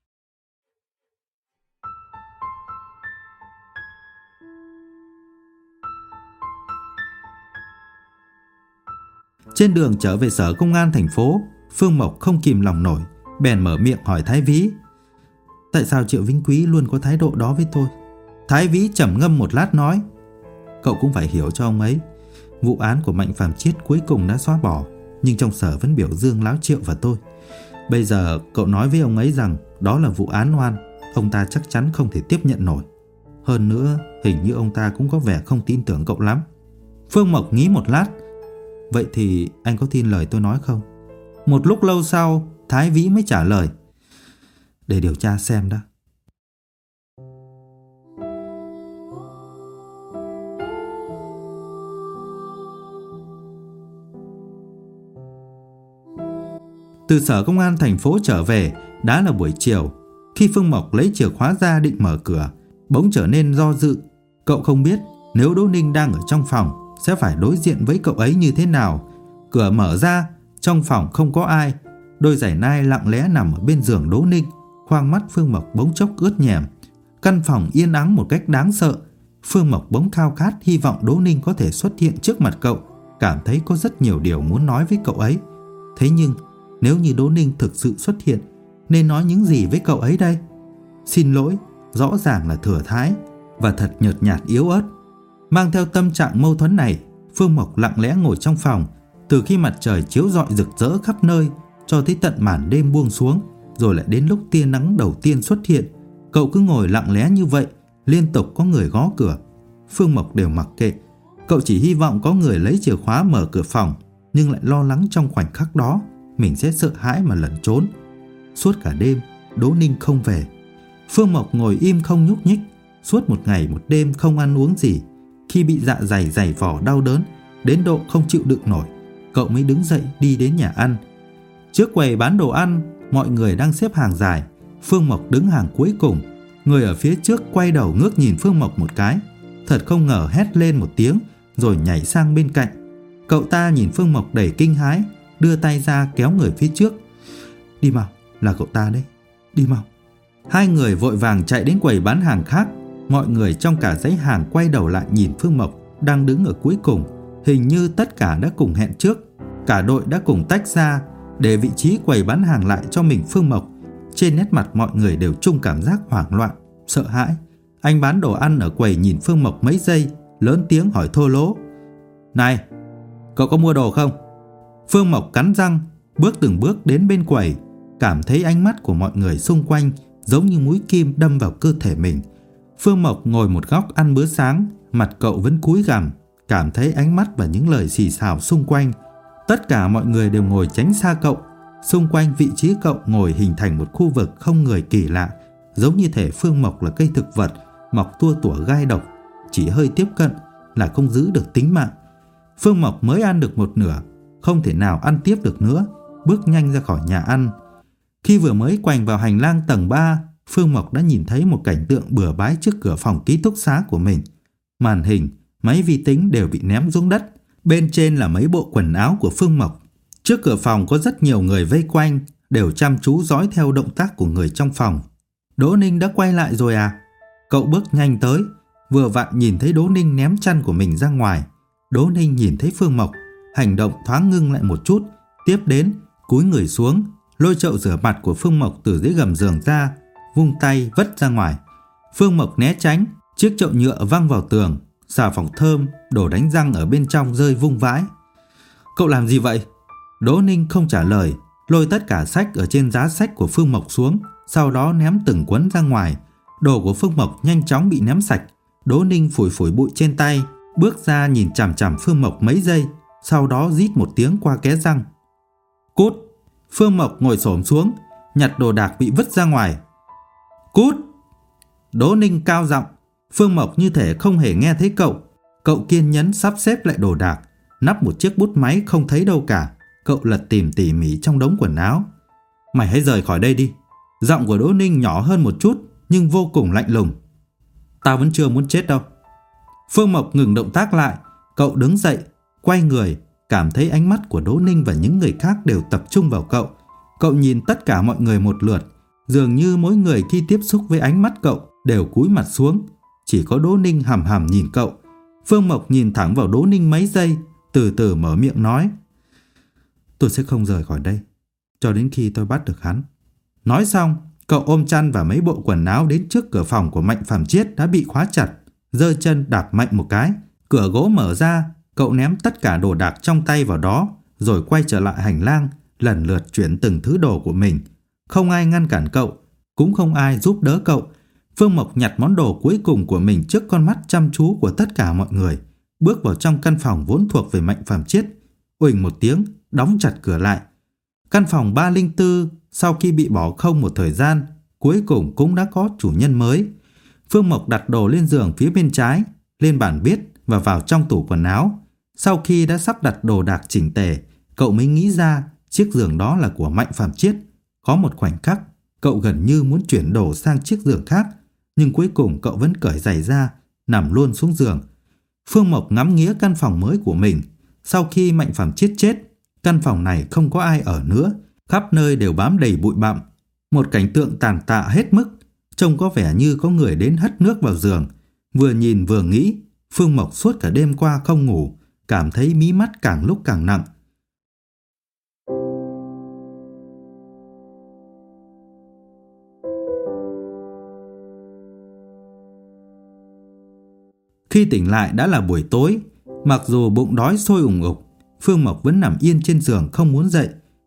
Speaker 1: Trên đường trở về sở công an thành phố, Phương Mộc không kìm lòng nổi, bèn mở miệng hỏi Thái Vĩ. Tại sao Triệu Vĩnh Quý luôn có thái độ đó với tôi? Thái Vĩ trầm ngâm một lát nói. Cậu cũng phải hiểu cho ông ấy. Vụ án của Mạnh Phàm Chiết cuối cùng đã xóa bỏ, nhưng trong sở vẫn biểu dương Láo Triệu và tôi. Bây giờ cậu nói với ông ấy rằng đó là vụ án oan, ông ta chắc chắn không thể tiếp nhận nổi. Hơn nữa, hình như ông ta cũng có vẻ không tin tưởng cậu lắm. Phương Mộc nghĩ một lát. Vậy thì anh có tin lời tôi nói không? Một lúc lâu sau, Thái Vĩ mới trả lời. Để điều tra xem đã. Từ sở công an thành phố trở về đã là buổi chiều. Khi Phương Mộc lấy chìa khóa ra định mở cửa, bỗng trở nên do dự. Cậu không biết nếu Đỗ Ninh đang ở trong phòng sẽ phải đối diện với cậu ấy như thế nào. Cửa mở ra, trong phòng không có ai. Đôi giày nai lặng lẽ nằm ở bên giường Đỗ Ninh. Khoang mắt Phương Mộc bỗng chốc ướt nhèm. Căn phòng yên ắng một cách đáng sợ. Phương Mộc bỗng khao khát hy vọng Đỗ Ninh có thể xuất hiện trước mặt cậu. Cảm thấy có rất nhiều điều muốn nói với cậu ấy. Thế nhưng nếu như Đỗ Ninh thực sự xuất hiện, nên nói những gì với cậu ấy đây? Xin lỗi, rõ ràng là thừa thãi và thật nhợt nhạt yếu ớt. Mang theo tâm trạng mâu thuẫn này, Phương Mộc lặng lẽ ngồi trong phòng. Từ khi mặt trời chiếu rọi rực rỡ khắp nơi cho tới tận màn đêm buông xuống, rồi lại đến lúc tia nắng đầu tiên xuất hiện, cậu cứ ngồi lặng lẽ như vậy, liên tục có người gõ cửa. Phương Mộc đều mặc kệ. Cậu chỉ hy vọng có người lấy chìa khóa mở cửa phòng, nhưng lại lo lắng trong khoảnh khắc đó mình sẽ sợ hãi mà lẩn trốn. Suốt cả đêm, Đỗ Ninh không về. Phương Mộc ngồi im không nhúc nhích, suốt một ngày một đêm không ăn uống gì. Khi bị dạ dày giày vò đau đớn đến độ không chịu đựng nổi, cậu mới đứng dậy đi đến nhà ăn. Trước quầy bán đồ ăn, mọi người đang xếp hàng dài. Phương Mộc đứng hàng cuối cùng. Người ở phía trước quay đầu ngước nhìn Phương Mộc một cái, thật không ngờ hét lên một tiếng rồi nhảy sang bên cạnh. Cậu ta nhìn Phương Mộc đầy kinh hãi, đưa tay ra kéo người phía trước. Đi mau, là cậu ta đấy, đi mau. Hai người vội vàng chạy đến quầy bán hàng khác. Mọi người trong cả dãy hàng quay đầu lại nhìn Phương Mộc đang đứng ở cuối cùng. Hình như tất cả đã cùng hẹn trước. Cả đội đã cùng tách ra để vị trí quầy bán hàng lại cho mình Phương Mộc. Trên nét mặt mọi người đều chung cảm giác hoảng loạn, sợ hãi. Anh bán đồ ăn ở quầy nhìn Phương Mộc mấy giây, lớn tiếng hỏi thô lỗ. Này, cậu có mua đồ không? Phương Mộc cắn răng, bước từng bước đến bên quầy, cảm thấy ánh mắt của mọi người xung quanh giống như mũi kim đâm vào cơ thể mình. Phương Mộc ngồi một góc ăn bữa sáng, mặt cậu vẫn cúi gằm, cảm thấy ánh mắt và những lời xì xào xung quanh. Tất cả mọi người đều ngồi tránh xa cậu. Xung quanh vị trí cậu ngồi hình thành một khu vực không người kỳ lạ, giống như thể Phương Mộc là cây thực vật mọc tua tủa gai độc, chỉ hơi tiếp cận là không giữ được tính mạng. Phương Mộc mới ăn được một nửa, không thể nào ăn tiếp được nữa, bước nhanh ra khỏi nhà ăn. Khi vừa mới quành vào hành lang tầng 3, Phương Mộc đã nhìn thấy một cảnh tượng bừa bãi trước cửa phòng ký túc xá của mình. Màn hình, máy vi tính đều bị ném xuống đất. Bên trên là mấy bộ quần áo của Phương Mộc. Trước cửa phòng có rất nhiều người vây quanh, đều chăm chú dõi theo động tác của người trong phòng. Đỗ Ninh đã quay lại rồi à? Cậu bước nhanh tới, vừa vặn nhìn thấy Đỗ Ninh ném chăn của mình ra ngoài. Đỗ Ninh nhìn thấy Phương Mộc, hành động thoáng ngưng lại một chút, tiếp đến cúi người xuống, lôi chậu rửa mặt của Phương Mộc từ dưới gầm giường ra, vung tay vất ra ngoài. Phương Mộc né tránh, chiếc chậu nhựa văng vào tường, xà phòng thơm, đồ đánh răng ở bên trong rơi vung vãi. Cậu làm gì vậy? Đỗ Ninh không trả lời, lôi tất cả sách ở trên giá sách của Phương Mộc xuống, sau đó ném từng cuốn ra ngoài. Đồ của Phương Mộc nhanh chóng bị ném sạch. Đỗ Ninh phủi phủi bụi trên tay, bước ra nhìn chằm chằm Phương Mộc mấy giây, sau đó rít một tiếng qua kẽ răng. Cút! Phương Mộc ngồi xổm xuống, nhặt đồ đạc bị vứt ra ngoài. Cút! Đỗ Ninh cao giọng. Phương Mộc như thể không hề nghe thấy cậu. Cậu kiên nhẫn sắp xếp lại đồ đạc, nắp một chiếc bút máy không thấy đâu cả. Cậu lật tìm tỉ mỉ trong đống quần áo. Mày hãy rời khỏi đây đi. Giọng của Đỗ Ninh nhỏ hơn một chút, nhưng vô cùng lạnh lùng. Tao vẫn chưa muốn chết đâu. Phương Mộc ngừng động tác lại. Cậu đứng dậy, quay người, cảm thấy ánh mắt của Đỗ Ninh và những người khác đều tập trung vào cậu. Cậu nhìn tất cả mọi người một lượt, dường như mỗi người khi tiếp xúc với ánh mắt cậu đều cúi mặt xuống. Chỉ có Đỗ Ninh hằm hằm nhìn cậu. Phương Mộc nhìn thẳng vào Đỗ Ninh mấy giây, từ từ mở miệng nói. Tôi sẽ không rời khỏi đây cho đến khi tôi bắt được hắn. Nói xong, cậu ôm chăn và mấy bộ quần áo đến trước cửa phòng của Mạnh Phàm Chiết đã bị khóa chặt, giơ chân đạp mạnh một cái. Cửa gỗ mở ra, cậu ném tất cả đồ đạc trong tay vào đó, rồi quay trở lại hành lang, lần lượt chuyển từng thứ đồ của mình. Không ai ngăn cản cậu, cũng không ai giúp đỡ cậu. Phương Mộc nhặt món đồ cuối cùng của mình trước con mắt chăm chú của tất cả mọi người, bước vào trong căn phòng vốn thuộc về Mạnh Phàm Chiết. Uỳnh một tiếng, đóng chặt cửa lại. Căn phòng 304 sau khi bị bỏ không một thời gian, cuối cùng cũng đã có chủ nhân mới. Phương Mộc đặt đồ lên giường phía bên trái, lên bàn viết và vào trong tủ quần áo. Sau khi đã sắp đặt đồ đạc chỉnh tề, cậu mới nghĩ ra chiếc giường đó là của Mạnh Phàm Chiết. Có một khoảnh khắc, cậu gần như muốn chuyển đồ sang chiếc giường khác, nhưng cuối cùng cậu vẫn cởi giày ra, nằm luôn xuống giường. Phương Mộc ngắm nghía căn phòng mới của mình. Sau khi Mạnh Phàm Chiết chết, căn phòng này không có ai ở nữa, khắp nơi đều bám đầy bụi bặm. Một cảnh tượng tàn tạ hết mức, trông có vẻ như có người đến hất nước vào giường. Vừa nhìn vừa nghĩ, Phương Mộc suốt cả đêm qua không ngủ, cảm thấy mí mắt càng lúc càng nặng. Khi tỉnh lại đã là buổi tối, mặc dù bụng đói sôi ủng ục, Phương Mộc vẫn nằm yên trên giường không muốn dậy.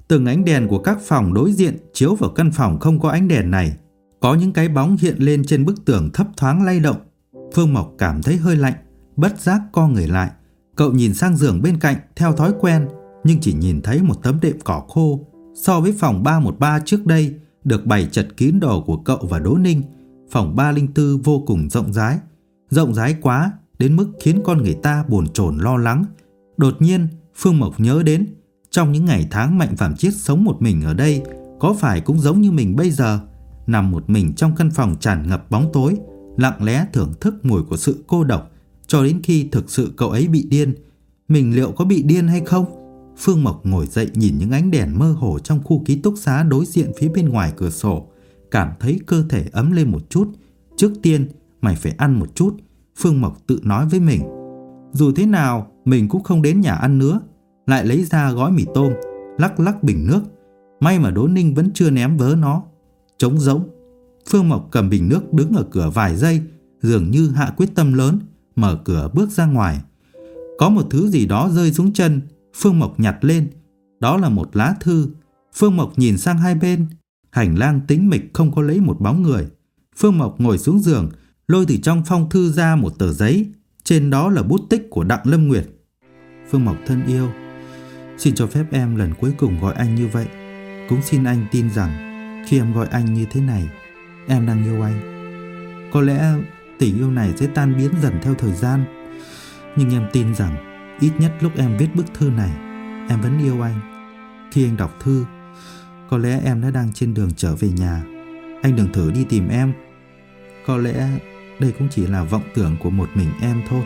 Speaker 1: Từng ánh đèn của các phòng đối diện chiếu vào căn phòng không có ánh đèn này. Có những cái bóng hiện lên trên bức tường thấp thoáng lay động. Phương Mộc cảm thấy hơi lạnh, bất giác co người lại. Cậu nhìn sang giường bên cạnh theo thói quen, nhưng chỉ nhìn thấy một tấm đệm cỏ khô. So với phòng 313 trước đây được bày chật kín đồ của cậu và Đỗ Ninh, phòng 304 vô cùng rộng rãi quá đến mức khiến con người ta bồn chồn lo lắng. Đột nhiên Phương Mộc nhớ đến trong những ngày tháng Mạnh Phạm Chiết sống một mình ở đây, có phải cũng giống như mình bây giờ, nằm một mình trong căn phòng tràn ngập bóng tối, lặng lẽ thưởng thức mùi của sự cô độc, cho đến khi thực sự cậu ấy bị điên. Mình liệu có bị điên hay không? Phương Mộc ngồi dậy nhìn những ánh đèn mơ hồ trong khu ký túc xá đối diện phía bên ngoài cửa sổ, cảm thấy cơ thể ấm lên một chút. Trước tiên mày phải ăn một chút, Phương Mộc tự nói với mình. Dù thế nào mình cũng không đến nhà ăn nữa. Lại lấy ra gói mì tôm, lắc bình nước. May mà Đỗ Ninh vẫn chưa ném vớ nó. Trống rỗng. Phương Mộc cầm bình nước đứng ở cửa vài giây, dường như hạ quyết tâm lớn, mở cửa bước ra ngoài. Có một thứ gì đó rơi xuống chân. Phương Mộc nhặt lên. Đó là một lá thư. Phương Mộc nhìn sang hai bên. Hành lang tĩnh mịch không có lấy một bóng người. Phương Mộc ngồi xuống giường, lôi từ trong phong thư ra một tờ giấy. Trên đó là bút tích của Đặng Lâm Nguyệt. Phương Mộc thân yêu, xin cho phép em lần cuối cùng gọi anh như vậy. Cũng xin anh tin rằng khi em gọi anh như thế này, em đang yêu anh. Có lẽ tình yêu này sẽ tan biến dần theo thời gian, nhưng em tin rằng ít nhất lúc em viết bức thư này, em vẫn yêu anh. Khi anh đọc thư, có lẽ em đã đang trên đường trở về nhà. Anh đừng thử đi tìm em. Có lẽ đây cũng chỉ là vọng tưởng của một mình em thôi.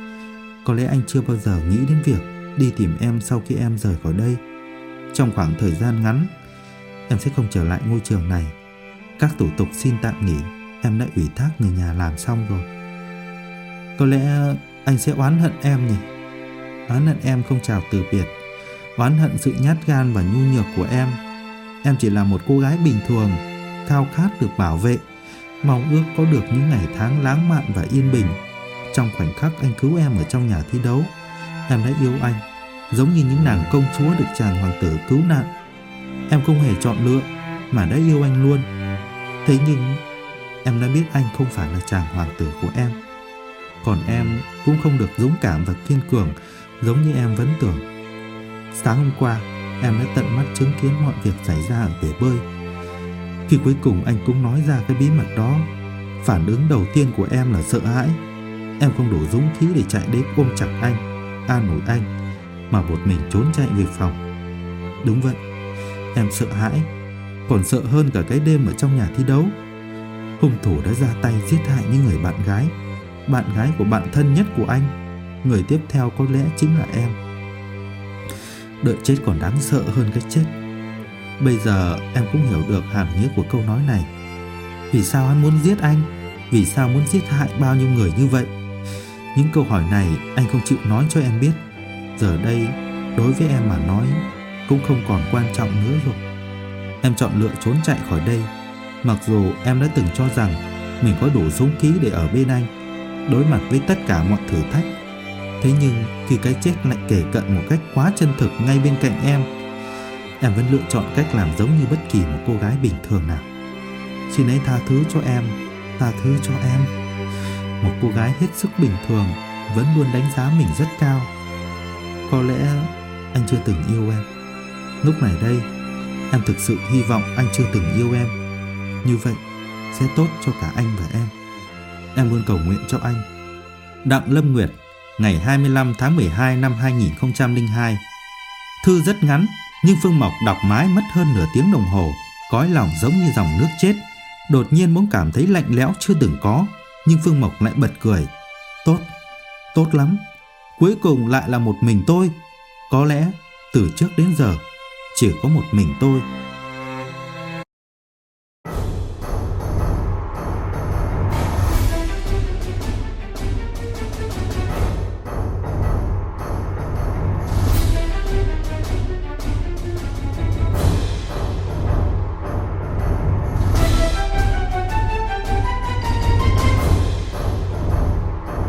Speaker 1: Có lẽ anh chưa bao giờ nghĩ đến việc đi tìm em sau khi em rời khỏi đây. Trong khoảng thời gian ngắn, em sẽ không trở lại ngôi trường này. Các thủ tục xin tạm nghỉ em đã ủy thác người nhà làm xong rồi. Có lẽ anh sẽ oán hận em nhỉ? Oán hận em không chào từ biệt, oán hận sự nhát gan và nhu nhược của em. Em chỉ là một cô gái bình thường, khao khát được bảo vệ, mong ước có được những ngày tháng lãng mạn và yên bình. Trong khoảnh khắc anh cứu em ở trong nhà thi đấu, em đã yêu anh, giống như những nàng công chúa được chàng hoàng tử cứu nạn. Em không hề chọn lựa mà đã yêu anh luôn. Thế nhưng em đã biết anh không phải là chàng hoàng tử của em. Còn em cũng không được dũng cảm và kiên cường giống như em vẫn tưởng. Sáng hôm qua em đã tận mắt chứng kiến mọi việc xảy ra ở bể bơi. Khi cuối cùng anh cũng nói ra cái bí mật đó, phản ứng đầu tiên của em là sợ hãi. Em không đủ dũng khí để chạy đến ôm chặt anh, an ủi anh, mà một mình trốn chạy về phòng. Đúng vậy, em sợ hãi, còn sợ hơn cả cái đêm ở trong nhà thi đấu. Hung thủ đã ra tay giết hại những người bạn gái của bạn thân nhất của anh. Người tiếp theo có lẽ chính là em. Đợi chết còn đáng sợ hơn cái chết. Bây giờ em cũng hiểu được hàm nghĩa của câu nói này. Vì sao anh muốn giết anh? Vì sao muốn giết hại bao nhiêu người như vậy? Những câu hỏi này anh không chịu nói cho em biết. Giờ đây đối với em mà nói cũng không còn quan trọng nữa rồi. Em chọn lựa trốn chạy khỏi đây, mặc dù em đã từng cho rằng mình có đủ dũng khí để ở bên anh, đối mặt với tất cả mọi thử thách. Thế nhưng khi cái chết lại kề cận một cách quá chân thực ngay bên cạnh em vẫn lựa chọn cách làm giống như bất kỳ một cô gái bình thường nào. Xin hãy tha thứ cho em, tha thứ cho em. Một cô gái hết sức bình thường vẫn luôn đánh giá mình rất cao. Có lẽ anh chưa từng yêu em. Lúc này đây, em thực sự hy vọng anh chưa từng yêu em. Như vậy sẽ tốt cho cả anh và em. Em luôn cầu nguyện cho anh. Đặng Lâm Nguyệt, ngày 25 tháng 12 năm 2002. Thư rất ngắn, nhưng Phương Mộc đọc mãi mất hơn nửa tiếng đồng hồ, cõi lòng giống như dòng nước chết. Đột nhiên bỗng cảm thấy lạnh lẽo chưa từng có, nhưng Phương Mộc lại bật cười. Tốt lắm. Cuối cùng lại là một mình tôi. Có lẽ từ trước đến giờ chỉ có một mình tôi